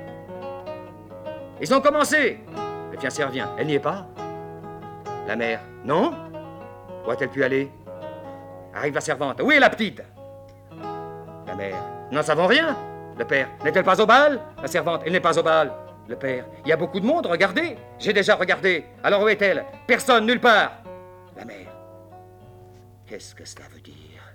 Ils ont commencé. Le fiancé revient. Elle n'y est pas. La mère. Non? Où a-t-elle pu aller? Arrive la servante. Où est la petite? La mère. Nous n'en savons rien. Le père. N'est-elle pas au bal? La servante. Elle n'est pas au bal. Le père. Il y a beaucoup de monde, regardez. J'ai déjà regardé. Alors où est-elle? Personne, nulle part. La mère. Qu'est-ce que cela veut dire?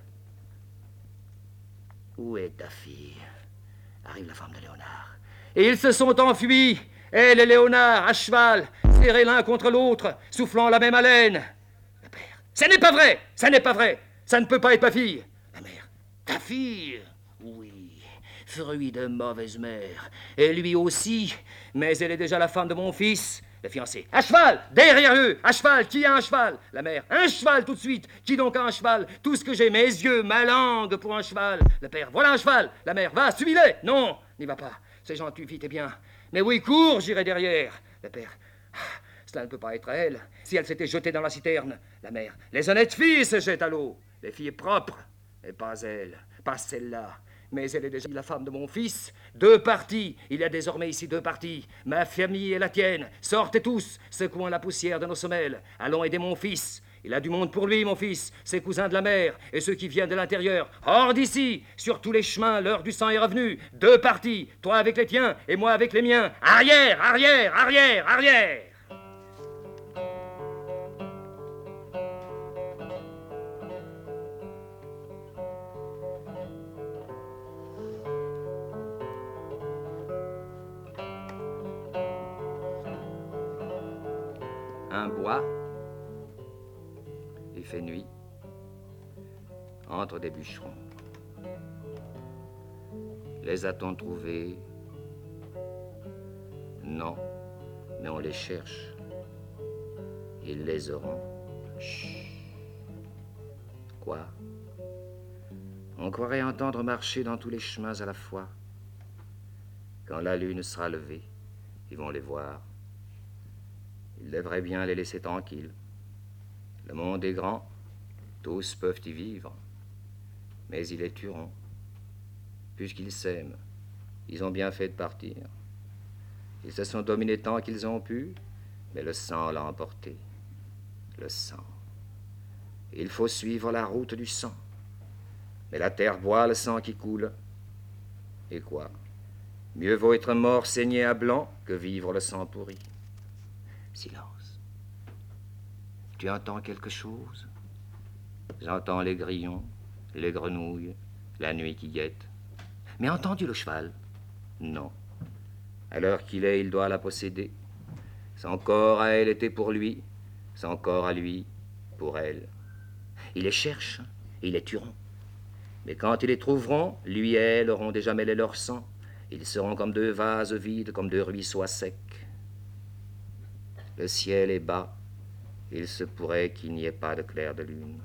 Où est ta fille? Arrive la femme de Léonard. Et ils se sont enfuis. Elle et Léonard, à cheval, serrés l'un contre l'autre, soufflant la même haleine. Le père. Ce n'est pas vrai. Ça n'est pas vrai. Ça ne peut pas être ma fille. La mère. Ta fille? Oui, fruit de mauvaise mère. Et lui aussi, mais elle est déjà la femme de mon fils. Le fiancé. À cheval, derrière eux, à cheval, qui a un cheval? La mère. Un cheval tout de suite. Qui donc a un cheval? Tout ce que j'ai, mes yeux, ma langue pour un cheval. Le père. Voilà un cheval. La mère. Va, suis-les. Non, n'y va pas. C'est gentil, vite et bien. Mais oui, cours, j'irai derrière. Le père. Ah, cela ne peut pas être elle. Si elle s'était jetée dans la citerne. La mère. Les honnêtes filles se jettent à l'eau. Les filles propres. Et pas elle. Pas celle-là. Mais elle est déjà la femme de mon fils. Deux parties. Il y a désormais ici deux parties. Ma famille et la tienne. Sortez tous, secouant la poussière de nos semelles. Allons aider mon fils. Il a du monde pour lui, mon fils. Ses cousins de la mer et ceux qui viennent de l'intérieur. Hors d'ici. Sur tous les chemins, l'heure du sang est revenue. Deux parties. Toi avec les tiens et moi avec les miens. Arrière, arrière, arrière, arrière. Un bois, il fait nuit, entre des bûcherons. Les a-t-on trouvés? Non, mais on les cherche. Ils les auront. Chut. Quoi? On croirait entendre marcher dans tous les chemins à la fois. Quand la lune sera levée, ils vont les voir. Il devrait bien les laisser tranquilles. Le monde est grand, tous peuvent y vivre, mais ils les tueront. Puisqu'ils s'aiment, ils ont bien fait de partir. Ils se sont dominés tant qu'ils ont pu, mais le sang l'a emporté. Le sang. Il faut suivre la route du sang. Mais la terre boit le sang qui coule. Et quoi? Mieux vaut être mort saigné à blanc que vivre le sang pourri. Silence. Tu entends quelque chose? J'entends les grillons, les grenouilles, la nuit qui guette. Mais entends-tu le cheval? Non. À l'heure qu'il est, il doit la posséder. Son corps à elle était pour lui, son corps à lui pour elle. Ils les cherchent, ils les tueront. Mais quand ils les trouveront, lui et elle auront déjà mêlé leur sang. Ils seront comme deux vases vides, comme deux ruisseaux à sec. Le ciel est bas, il se pourrait qu'il n'y ait pas de clair de lune.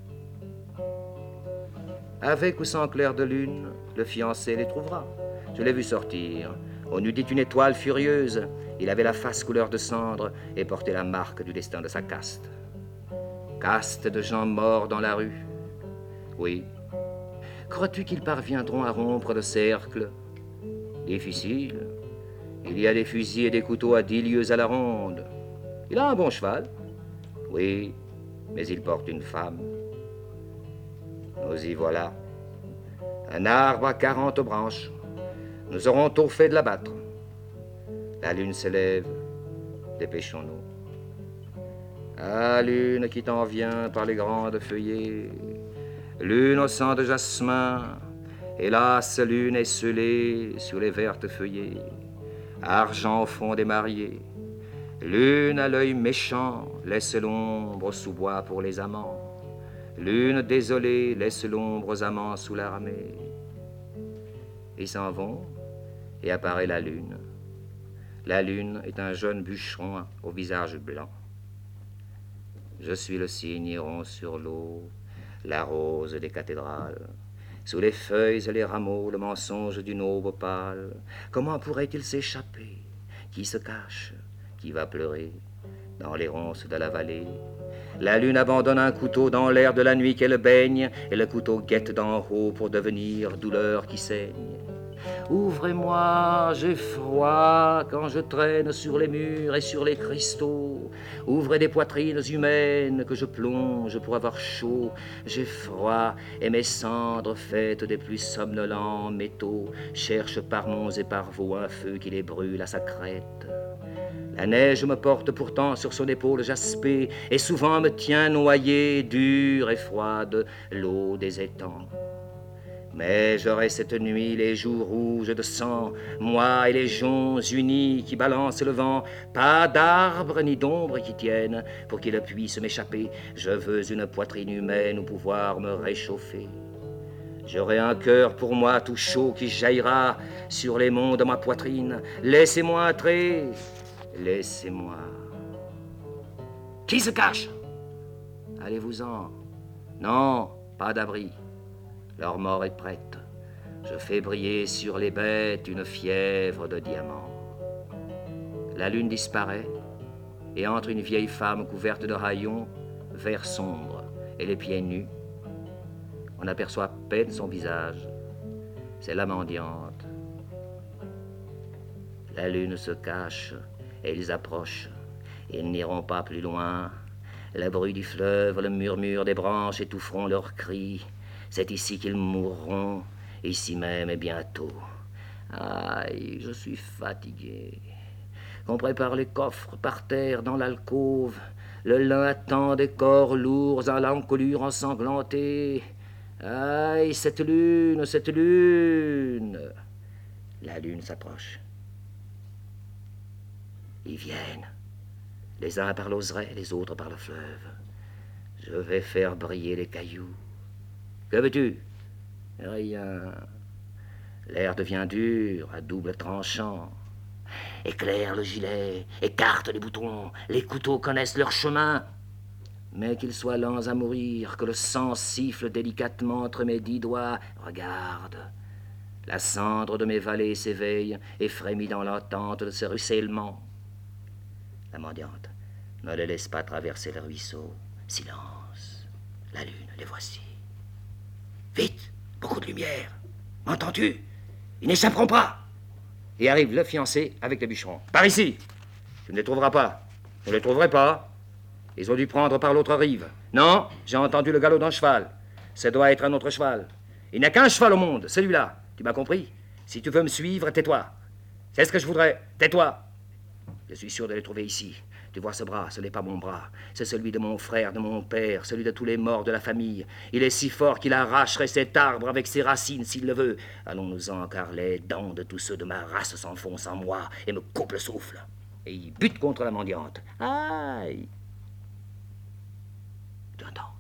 Avec ou sans clair de lune, le fiancé les trouvera. Je l'ai vu sortir. On eût dit une étoile furieuse. Il avait la face couleur de cendre et portait la marque du destin de sa caste. Caste de gens morts dans la rue. Oui. Crois-tu qu'ils parviendront à rompre le cercle? Difficile. Il y a des fusils et des couteaux à dix lieues à la ronde. Il a un bon cheval. Oui, mais il porte une femme. Nous y voilà. Un arbre à quarante branches. Nous aurons tôt fait de l'abattre. La lune s'élève. Dépêchons-nous. Ah, lune qui t'en vient par les grandes feuillées, lune au sang de jasmin, hélas, lune esselée sur les vertes feuillées, argent au fond des mariés, lune à l'œil méchant, laisse l'ombre sous bois pour les amants, lune désolée, laisse l'ombre aux amants sous la ramée. Ils s'en vont, et apparaît la lune. La lune est un jeune bûcheron au visage blanc. Je suis le cygne rond sur l'eau, la rose des cathédrales. Sous les feuilles et les rameaux, le mensonge d'une aube pâle. Comment pourrait-il s'échapper? Qui se cache? Qui va pleurer dans les ronces de la vallée? La lune abandonne un couteau dans l'air de la nuit qu'elle baigne, et le couteau guette d'en haut pour devenir douleur qui saigne. Ouvrez-moi, j'ai froid quand je traîne sur les murs et sur les cristaux. Ouvrez des poitrines humaines que je plonge pour avoir chaud. J'ai froid et mes cendres faites des plus somnolents métaux cherchent par monts et par vaux un feu qui les brûle à sa crête. La neige me porte pourtant sur son épaule jaspée et souvent me tient noyée, dure et froide, l'eau des étangs. Mais j'aurai cette nuit les joues rouges de sang, moi et les joncs unis qui balancent le vent, pas d'arbres ni d'ombre qui tiennent pour qu'il puisse m'échapper. Je veux une poitrine humaine où pouvoir me réchauffer. J'aurai un cœur pour moi tout chaud qui jaillira sur les monts de ma poitrine. Laissez-moi entrer, laissez-moi. Qui se cache? Allez-vous-en. Non, pas d'abri. Leur mort est prête. Je fais briller sur les bêtes une fièvre de diamants. La lune disparaît et entre une vieille femme couverte de haillons, vert sombre et les pieds nus. On aperçoit à peine son visage. C'est la mendiante. La lune se cache et ils approchent. Ils n'iront pas plus loin. Le bruit du fleuve, le murmure des branches étoufferont leurs cris. C'est ici qu'ils mourront, ici même et bientôt. Aïe, je suis fatigué. On prépare les coffres par terre dans l'alcôve. Le lin attend des corps lourds à l'encolure ensanglantée. Aïe, cette lune, cette lune. La lune s'approche. Ils viennent. Les uns par l'Oseraie, les autres par le fleuve. Je vais faire briller les cailloux. Que veux-tu? Rien. L'air devient dur, à double tranchant. Éclaire le gilet, écarte les boutons, les couteaux connaissent leur chemin. Mais qu'ils soient lents à mourir, que le sang siffle délicatement entre mes dix doigts. Regarde, la cendre de mes vallées s'éveille et frémit dans l'attente de ce ruissellement. La mendiante, ne les laisse pas traverser le ruisseau. Silence. La lune, les voici. Vite, beaucoup de lumière. M'entends-tu? Ils n'échapperont pas. Et arrive le fiancé avec le bûcheron. Par ici. Tu ne les trouveras pas. Vous ne les trouverez pas. Ils ont dû prendre par l'autre rive. Non, j'ai entendu le galop d'un cheval. Ça doit être un autre cheval. Il n'y a qu'un cheval au monde, celui-là. Tu m'as compris? Si tu veux me suivre, tais-toi. C'est ce que je voudrais. Tais-toi. Je suis sûr de les trouver ici. Tu vois ce bras, ce n'est pas mon bras. C'est celui de mon frère, de mon père, celui de tous les morts de la famille. Il est si fort qu'il arracherait cet arbre avec ses racines s'il le veut. Allons-nous-en, car les dents de tous ceux de ma race s'enfoncent en moi et me coupent le souffle. Et il bute contre la mendiante. Aïe! Tu entends?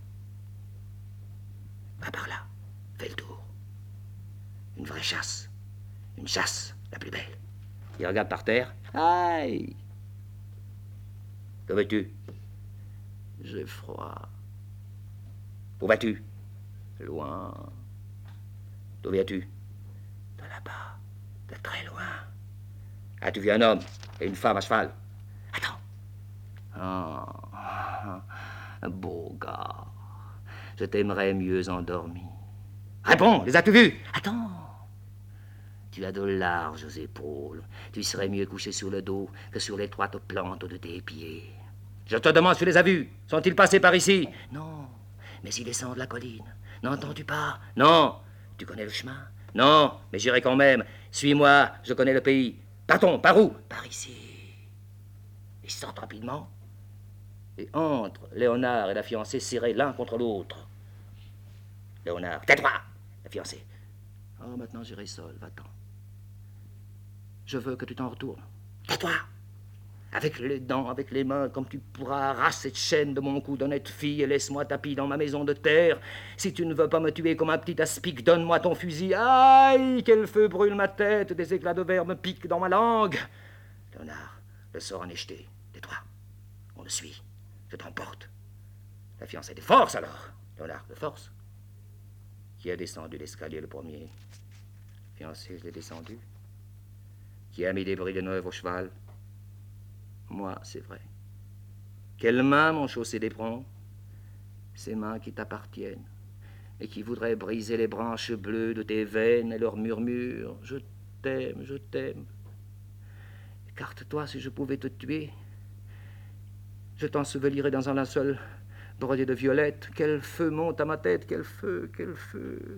Va par là. Fais le tour. Une vraie chasse. Une chasse, la plus belle. Il regarde par terre. Aïe! Que veux-tu? J'ai froid. Où vas-tu? Loin. D'où viens-tu? De là-bas. De très loin. As-tu vu un homme et une femme à cheval? Attends. Oh, beau gars. Je t'aimerais mieux endormi. Réponds, les as-tu vus? Attends. Tu as de larges épaules. Tu serais mieux couché sur le dos que sur l'étroite plante de tes pieds. Je te demande si tu les as vus. Sont-ils passés par ici? Non, mais ils descendent la colline. N'entends-tu pas? Non. Tu connais le chemin? Non, mais j'irai quand même. Suis-moi, je connais le pays. Partons, par où? Par ici. Ils sortent rapidement. Et entrent Léonard et la fiancée serrés l'un contre l'autre. Léonard, tais-toi! La fiancée. Oh, maintenant j'irai seul, va-t'en. Je veux que tu t'en retournes. Tais-toi! Avec les dents, avec les mains, comme tu pourras, arrache cette chaîne de mon cou d'honnête fille et laisse-moi tapis dans ma maison de terre. Si tu ne veux pas me tuer comme un petit aspic, donne-moi ton fusil. Aïe, quel feu brûle ma tête, des éclats de verre me piquent dans ma langue. Léonard, le sort en est jeté. Tais-toi, on le suit, je t'emporte. La fiancée de force alors. Léonard, de force. Qui a descendu l'escalier le premier? Fiancé, je l'ai descendu. Qui a mis des brides neuves au cheval? Moi, c'est vrai. Quelles mains m'ont chaussé d'éperons? Ces mains qui t'appartiennent et qui voudraient briser les branches bleues de tes veines et leurs murmures. Je t'aime, je t'aime. Écarte-toi si je pouvais te tuer. Je t'ensevelirais dans un linceul brodé de violettes. Quel feu monte à ma tête, quel feu, quel feu.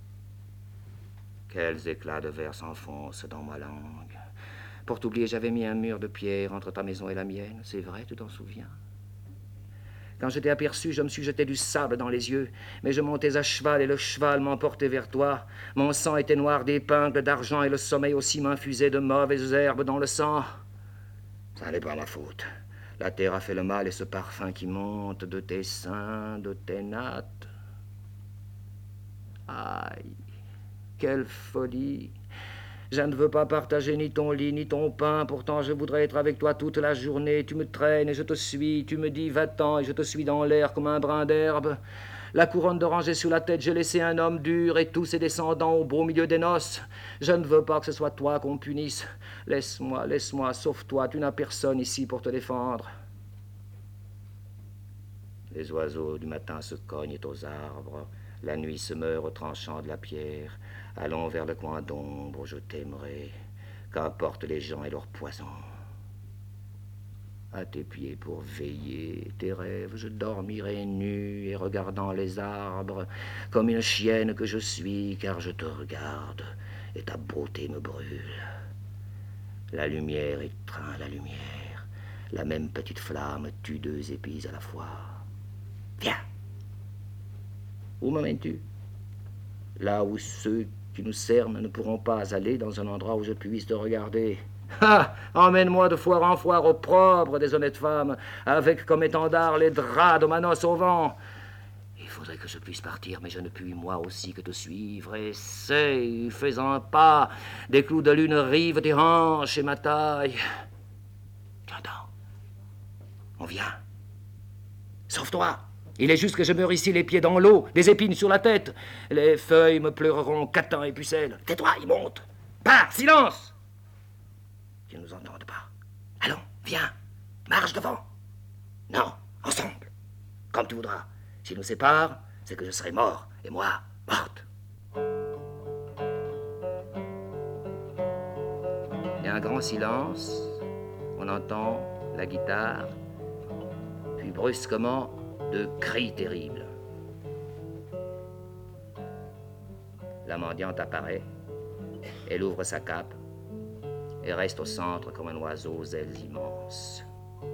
Quels éclats de verre s'enfoncent dans ma langue. Pour t'oublier, j'avais mis un mur de pierre entre ta maison et la mienne. C'est vrai, tu t'en souviens? Quand je t'ai aperçu, je me suis jeté du sable dans les yeux, mais je montais à cheval et le cheval m'emportait vers toi. Mon sang était noir d'épingles d'argent et le sommeil aussi m'infusait de mauvaises herbes dans le sang. Ça n'est pas ma faute. La terre a fait le mal et ce parfum qui monte de tes seins, de tes nattes. Aïe, quelle folie! Je ne veux pas partager ni ton lit, ni ton pain. Pourtant, je voudrais être avec toi toute la journée. Tu me traînes et je te suis. Tu me dis, va-t'en, et je te suis dans l'air comme un brin d'herbe. La couronne d'oranger sur la tête, j'ai laissé un homme dur et tous ses descendants au beau milieu des noces. Je ne veux pas que ce soit toi qu'on punisse. Laisse-moi, laisse-moi, sauve-toi. Tu n'as personne ici pour te défendre. Les oiseaux du matin se cognent aux arbres. La nuit se meurt au tranchant de la pierre. Allons vers le coin d'ombre, je t'aimerai. Qu'importent les gens et leur poison. À tes pieds pour veiller tes rêves, je dormirai nu et regardant les arbres, comme une chienne que je suis, car je te regarde et ta beauté me brûle. La lumière étreint la lumière, la même petite flamme tue deux épis à la fois. Viens! Où m'emmènes-tu? Là où ceux qui nous cernent ne pourront pas aller, dans un endroit où je puisse te regarder. Ah! Emmène-moi de foire en foire au propre des honnêtes femmes, avec comme étendard les draps de ma noce au vent. Il faudrait que je puisse partir, mais je ne puis moi aussi que te suivre. Essaye, fais un pas, des clous de lune rivent tes hanches et ma taille. Tu entends? On vient. Sauve-toi! Il est juste que je meure ici les pieds dans l'eau, des épines sur la tête. Les feuilles me pleureront catin et pucelle. Tais-toi, il monte. Pars, silence! Qu'ils ne nous entendent pas. Allons, viens, marche devant. Non, ensemble, comme tu voudras. S'ils nous séparent, c'est que je serai mort, et moi, morte. Il y a un grand silence. On entend la guitare, puis brusquement, de cris terribles. La mendiante apparaît, elle ouvre sa cape et reste au centre comme un oiseau aux ailes immenses.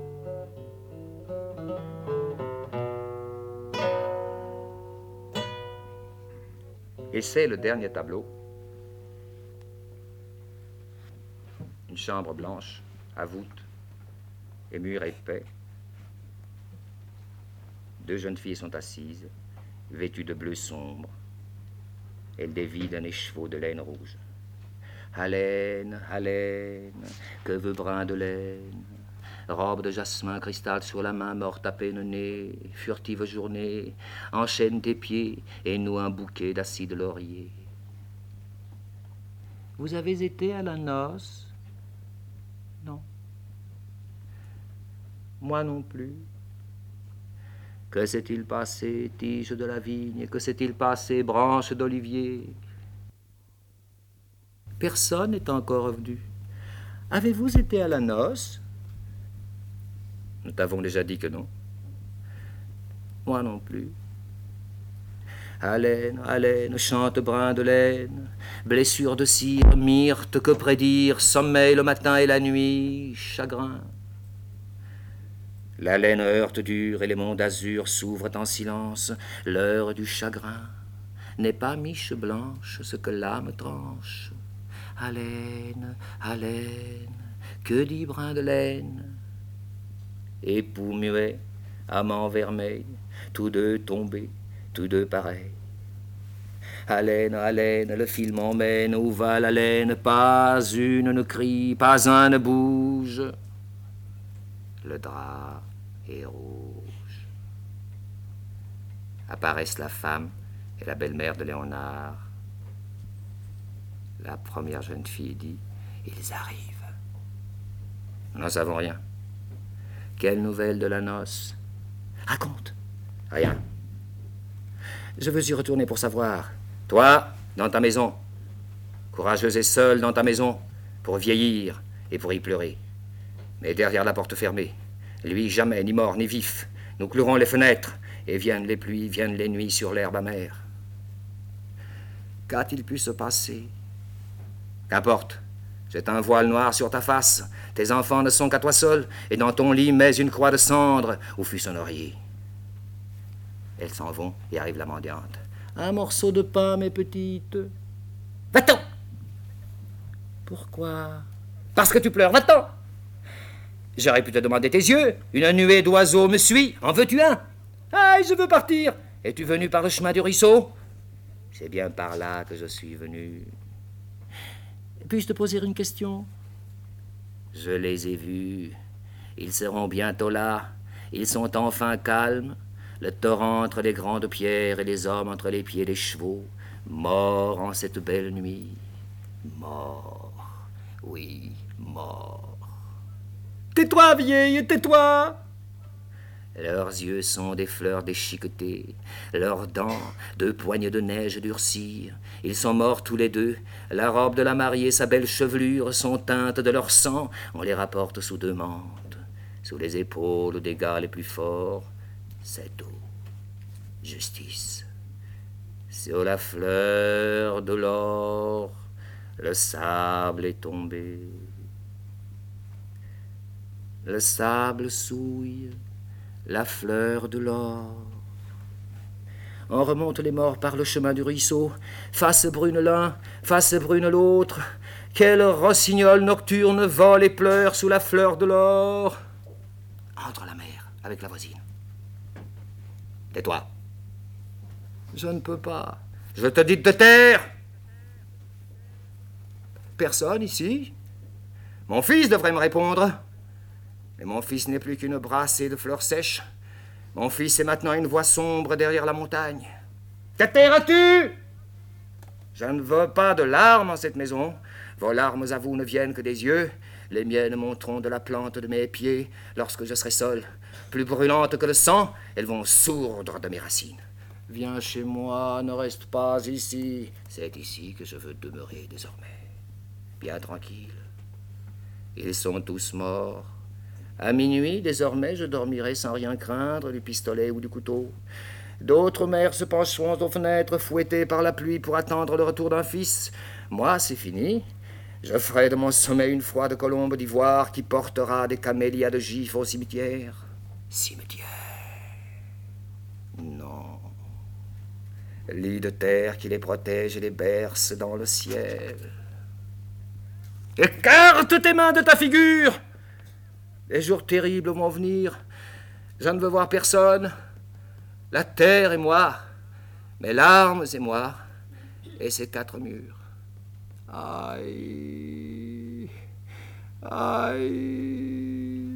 Et c'est le dernier tableau. Une chambre blanche, à voûte et murs épais. Deux jeunes filles sont assises, vêtues de bleu sombre. Elles dévident un écheveau de laine rouge. Haleine, haleine, que veut brin de laine, robe de jasmin, cristal sur la main, morte à peine née, furtive journée, enchaîne tes pieds et noue un bouquet d'acide laurier. Vous avez été à la noce? Non. Moi non plus. Que s'est-il passé, tige de la vigne? Que s'est-il passé, branche d'olivier? Personne n'est encore revenu. Avez-vous été à la noce? Nous t'avons déjà dit que non. Moi non plus. Haleine, haleine, chante brin de laine, blessure de cire, myrte, que prédire, sommeil le matin et la nuit, chagrin. La laine heurte dure et les monts d'azur s'ouvrent en silence, l'heure du chagrin n'est pas miche blanche ce que l'âme tranche. Haleine, haleine, que dit brin de laine? Époux muet, amant vermeil, tous deux tombés, tous deux pareils. Haleine, haleine, le fil m'emmène, où va la laine? Pas une ne crie, pas un ne bouge. Le drap est rouge. Apparaissent la femme et la belle-mère de Léonard. La première jeune fille dit « Ils arrivent ». Nous n'en savons rien. Quelle nouvelle de la noce? Raconte. Rien. Je veux y retourner pour savoir. Toi, dans ta maison, courageuse et seule dans ta maison, pour vieillir et pour y pleurer. Mais derrière la porte fermée, lui jamais, ni mort, ni vif, nous clouerons les fenêtres, et viennent les pluies, viennent les nuits sur l'herbe amère. Qu'a-t-il pu se passer? Qu'importe, jette un voile noir sur ta face, tes enfants ne sont qu'à toi seul, et dans ton lit mets une croix de cendre, où fut son oreiller. Elles s'en vont, et arrive la mendiante. Un morceau de pain, mes petites. Va-t'en! Pourquoi? Parce que tu pleures, va-t'en! J'aurais pu te demander tes yeux. Une nuée d'oiseaux me suit. En veux-tu un? Aïe, je veux partir. Es-tu venu par le chemin du ruisseau? C'est bien par là que je suis venu. Puis-je te poser une question? Je les ai vus. Ils seront bientôt là. Ils sont enfin calmes. Le torrent entre les grandes pierres et les hommes entre les pieds des chevaux. Morts en cette belle nuit. Morts. Oui, morts. Tais-toi, vieille, tais-toi! Leurs yeux sont des fleurs déchiquetées, leurs dents, deux poignées de neige durcies. Ils sont morts tous les deux, la robe de la mariée, sa belle chevelure sont teintes de leur sang. On les rapporte sous deux mantes, sous les épaules des gars les plus forts. C'est tout. Justice. Sur la fleur de l'or, le sable est tombé. Le sable souille la fleur de l'or. On remonte les morts par le chemin du ruisseau, face brune l'un, face brune l'autre. Quel rossignol nocturne vole et pleure sous la fleur de l'or. Entre la mer avec la voisine. Tais-toi. Je ne peux pas. Je te dis de te taire. Personne ici. Mon fils devrait me répondre. Mais mon fils n'est plus qu'une brassée de fleurs sèches. Mon fils est maintenant une voix sombre derrière la montagne. Te tairas-tu? Je ne veux pas de larmes en cette maison. Vos larmes à vous ne viennent que des yeux. Les miennes monteront de la plante de mes pieds lorsque je serai seul. Plus brûlantes que le sang, elles vont sourdre de mes racines. Viens chez moi, ne reste pas ici. C'est ici que je veux demeurer désormais. Bien tranquille. Ils sont tous morts. À minuit, désormais, je dormirai sans rien craindre du pistolet ou du couteau. D'autres mères se pencheront aux fenêtres, fouettées par la pluie pour attendre le retour d'un fils. Moi, c'est fini. Je ferai de mon sommeil une froide colombe d'ivoire qui portera des camélias de gifs au cimetière. Cimetière. Non. Lit de terre qui les protège et les berce dans le ciel. Écarte tes mains de ta figure! Les jours terribles vont venir. Je ne veux voir personne. La terre et moi. Mes larmes et moi. Et ces quatre murs. Aïe. Aïe.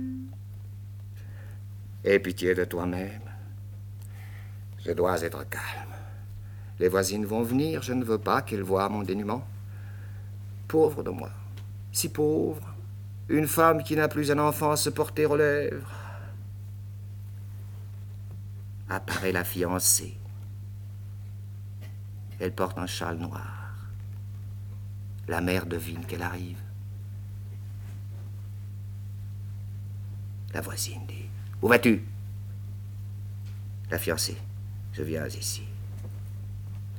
Aie pitié de toi-même. Je dois être calme. Les voisines vont venir. Je ne veux pas qu'elles voient mon dénuement. Pauvre de moi. Si pauvre. Une femme qui n'a plus un enfant à se porter aux lèvres. Apparaît la fiancée. Elle porte un châle noir. La mère devine qu'elle arrive. La voisine dit « Où vas-tu » La fiancée « Je viens ici. »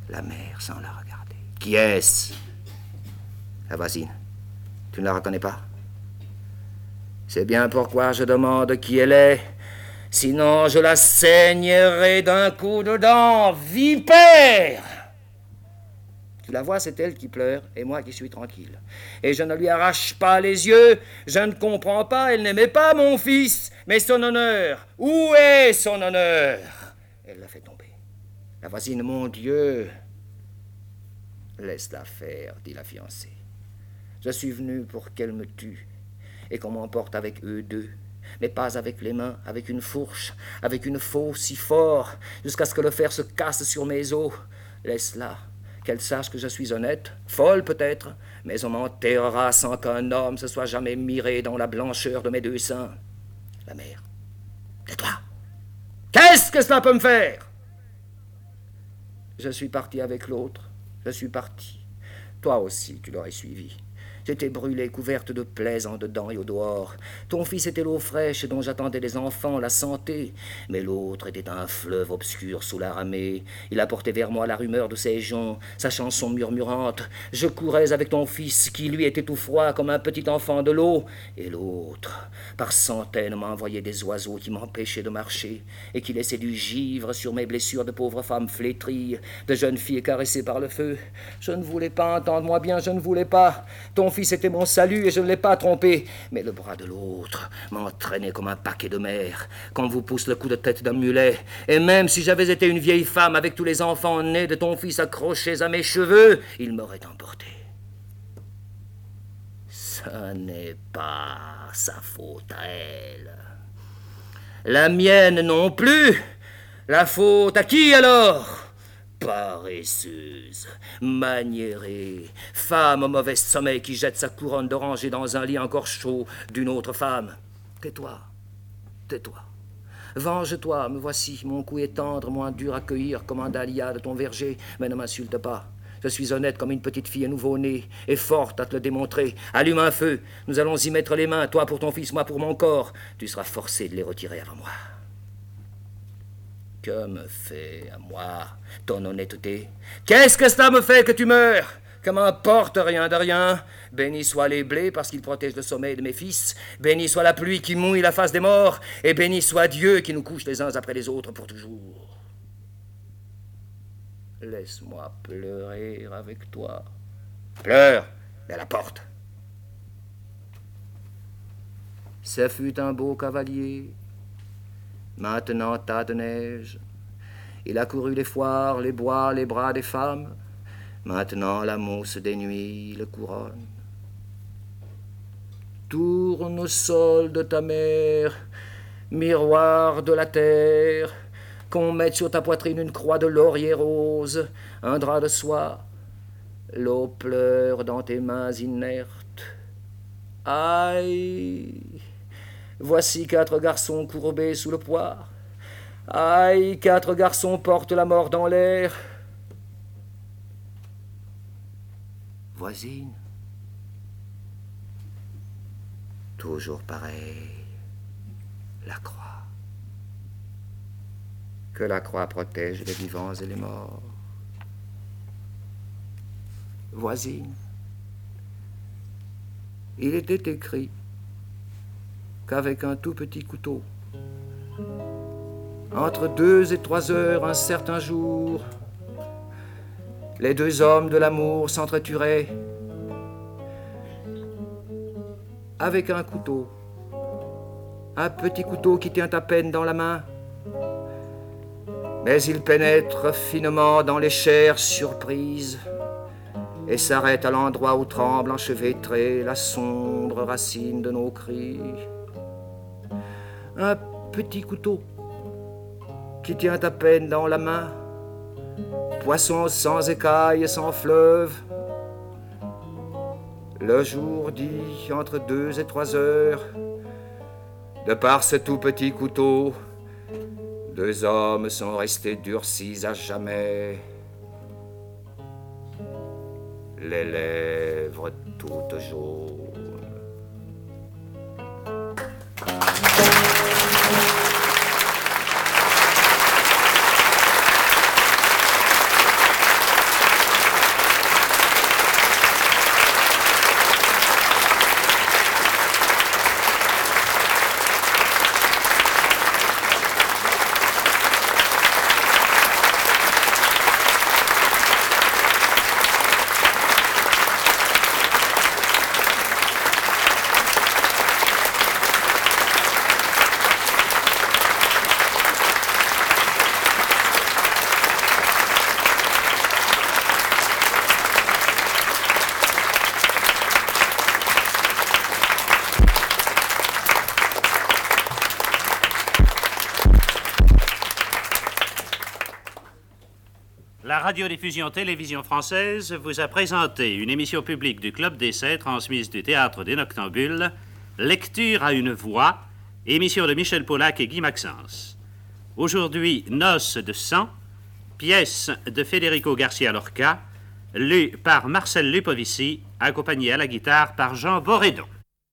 La mère sans la regarder. Qui est-ce? La voisine. Tu ne la reconnais pas? C'est bien pourquoi je demande qui elle est. Sinon, je la saignerai d'un coup de dent, vipère! Tu la vois, c'est elle qui pleure, et moi qui suis tranquille. Et je ne lui arrache pas les yeux, je ne comprends pas, elle n'aimait pas mon fils, mais son honneur, où est son honneur? Elle l'a fait tomber. La voisine, mon Dieu! Laisse-la faire, dit la fiancée. Je suis venu pour qu'elle me tue, et qu'on m'emporte avec eux deux. Mais pas avec les mains, avec une fourche, avec une faux si fort, jusqu'à ce que le fer se casse sur mes os. Laisse-la, qu'elle sache que je suis honnête, folle peut-être, mais on m'enterrera sans qu'un homme se soit jamais miré dans la blancheur de mes deux seins. La mère, tais-toi! Qu'est-ce que cela peut me faire? Je suis parti avec l'autre, je suis parti. Toi aussi, tu l'aurais suivi. J'étais brûlée, couverte de plaies en dedans et au dehors. Ton fils était l'eau fraîche dont j'attendais les enfants, la santé. Mais l'autre était un fleuve obscur sous la ramée. Il apportait vers moi la rumeur de ses joncs, sa chanson murmurante. Je courais avec ton fils, qui lui était tout froid comme un petit enfant de l'eau. Et l'autre, par centaines, m'a envoyé des oiseaux qui m'empêchaient de marcher et qui laissaient du givre sur mes blessures de pauvres femmes flétries, de jeunes filles caressées par le feu. Je ne voulais pas, entendre-moi bien, je ne voulais pas. Ton fils était mon salut et je ne l'ai pas trompé. Mais le bras de l'autre m'entraînait comme un paquet de mer quand vous pousse le coup de tête d'un mulet. Et même si j'avais été une vieille femme avec tous les enfants nés de ton fils accrochés à mes cheveux, il m'aurait emporté. Ce n'est pas sa faute à elle. La mienne non plus. La faute à qui alors? Paresseuse, maniérée, femme au mauvais sommeil qui jette sa couronne d'oranger dans un lit encore chaud d'une autre femme. Tais-toi, tais-toi. Venge-toi, me voici, mon cou est tendre, moins dur à cueillir comme un dahlia de ton verger, mais ne m'insulte pas. Je suis honnête comme une petite fille nouveau-née, et forte à te le démontrer. Allume un feu, nous allons y mettre les mains, toi pour ton fils, moi pour mon corps. Tu seras forcé de les retirer avant moi. Que me fait à moi ton honnêteté? Qu'est-ce que cela me fait que tu meurs? Que m'importe rien de rien? Béni soient les blés parce qu'ils protègent le sommeil de mes fils. Béni soit la pluie qui mouille la face des morts. Et béni soit Dieu qui nous couche les uns après les autres pour toujours. Laisse-moi pleurer avec toi. Pleure, mais à la porte. Ce fut un beau cavalier. Maintenant tas de neige. Il a couru les foires, les bois, les bras des femmes. Maintenant la mousse des nuits le couronne. Tournesol de ta mère, miroir de la terre, qu'on mette sur ta poitrine une croix de laurier rose, un drap de soie. L'eau pleure dans tes mains inertes. Aïe! Voici quatre garçons courbés sous le poids. Aïe, quatre garçons portent la mort dans l'air. Voisine. Toujours pareil. La croix. Que la croix protège les vivants et les morts. Voisine. Il était écrit qu'avec un tout petit couteau, entre deux et trois heures un certain jour, les deux hommes de l'amour s'entretueraient avec un couteau, un petit couteau qui tient à peine dans la main, mais il pénètre finement dans les chairs surprises et s'arrête à l'endroit où tremble enchevêtrée la sombre racine de nos cris. Un petit couteau qui tient à peine dans la main, poisson sans écailles et sans fleuve. Le jour dit entre deux et trois heures, de par ce tout petit couteau, deux hommes sont restés durcis à jamais, les lèvres toutes jaunes. La radiodiffusion télévision française vous a présenté une émission publique du Club d'essai transmise du Théâtre des Noctambules, Lecture à une voix, émission de Michel Paulac et Guy Maxence. Aujourd'hui, Noces de sang, pièce de Federico Garcia Lorca, lue par Marcel Lupovici, accompagné à la guitare par Jean Borédon.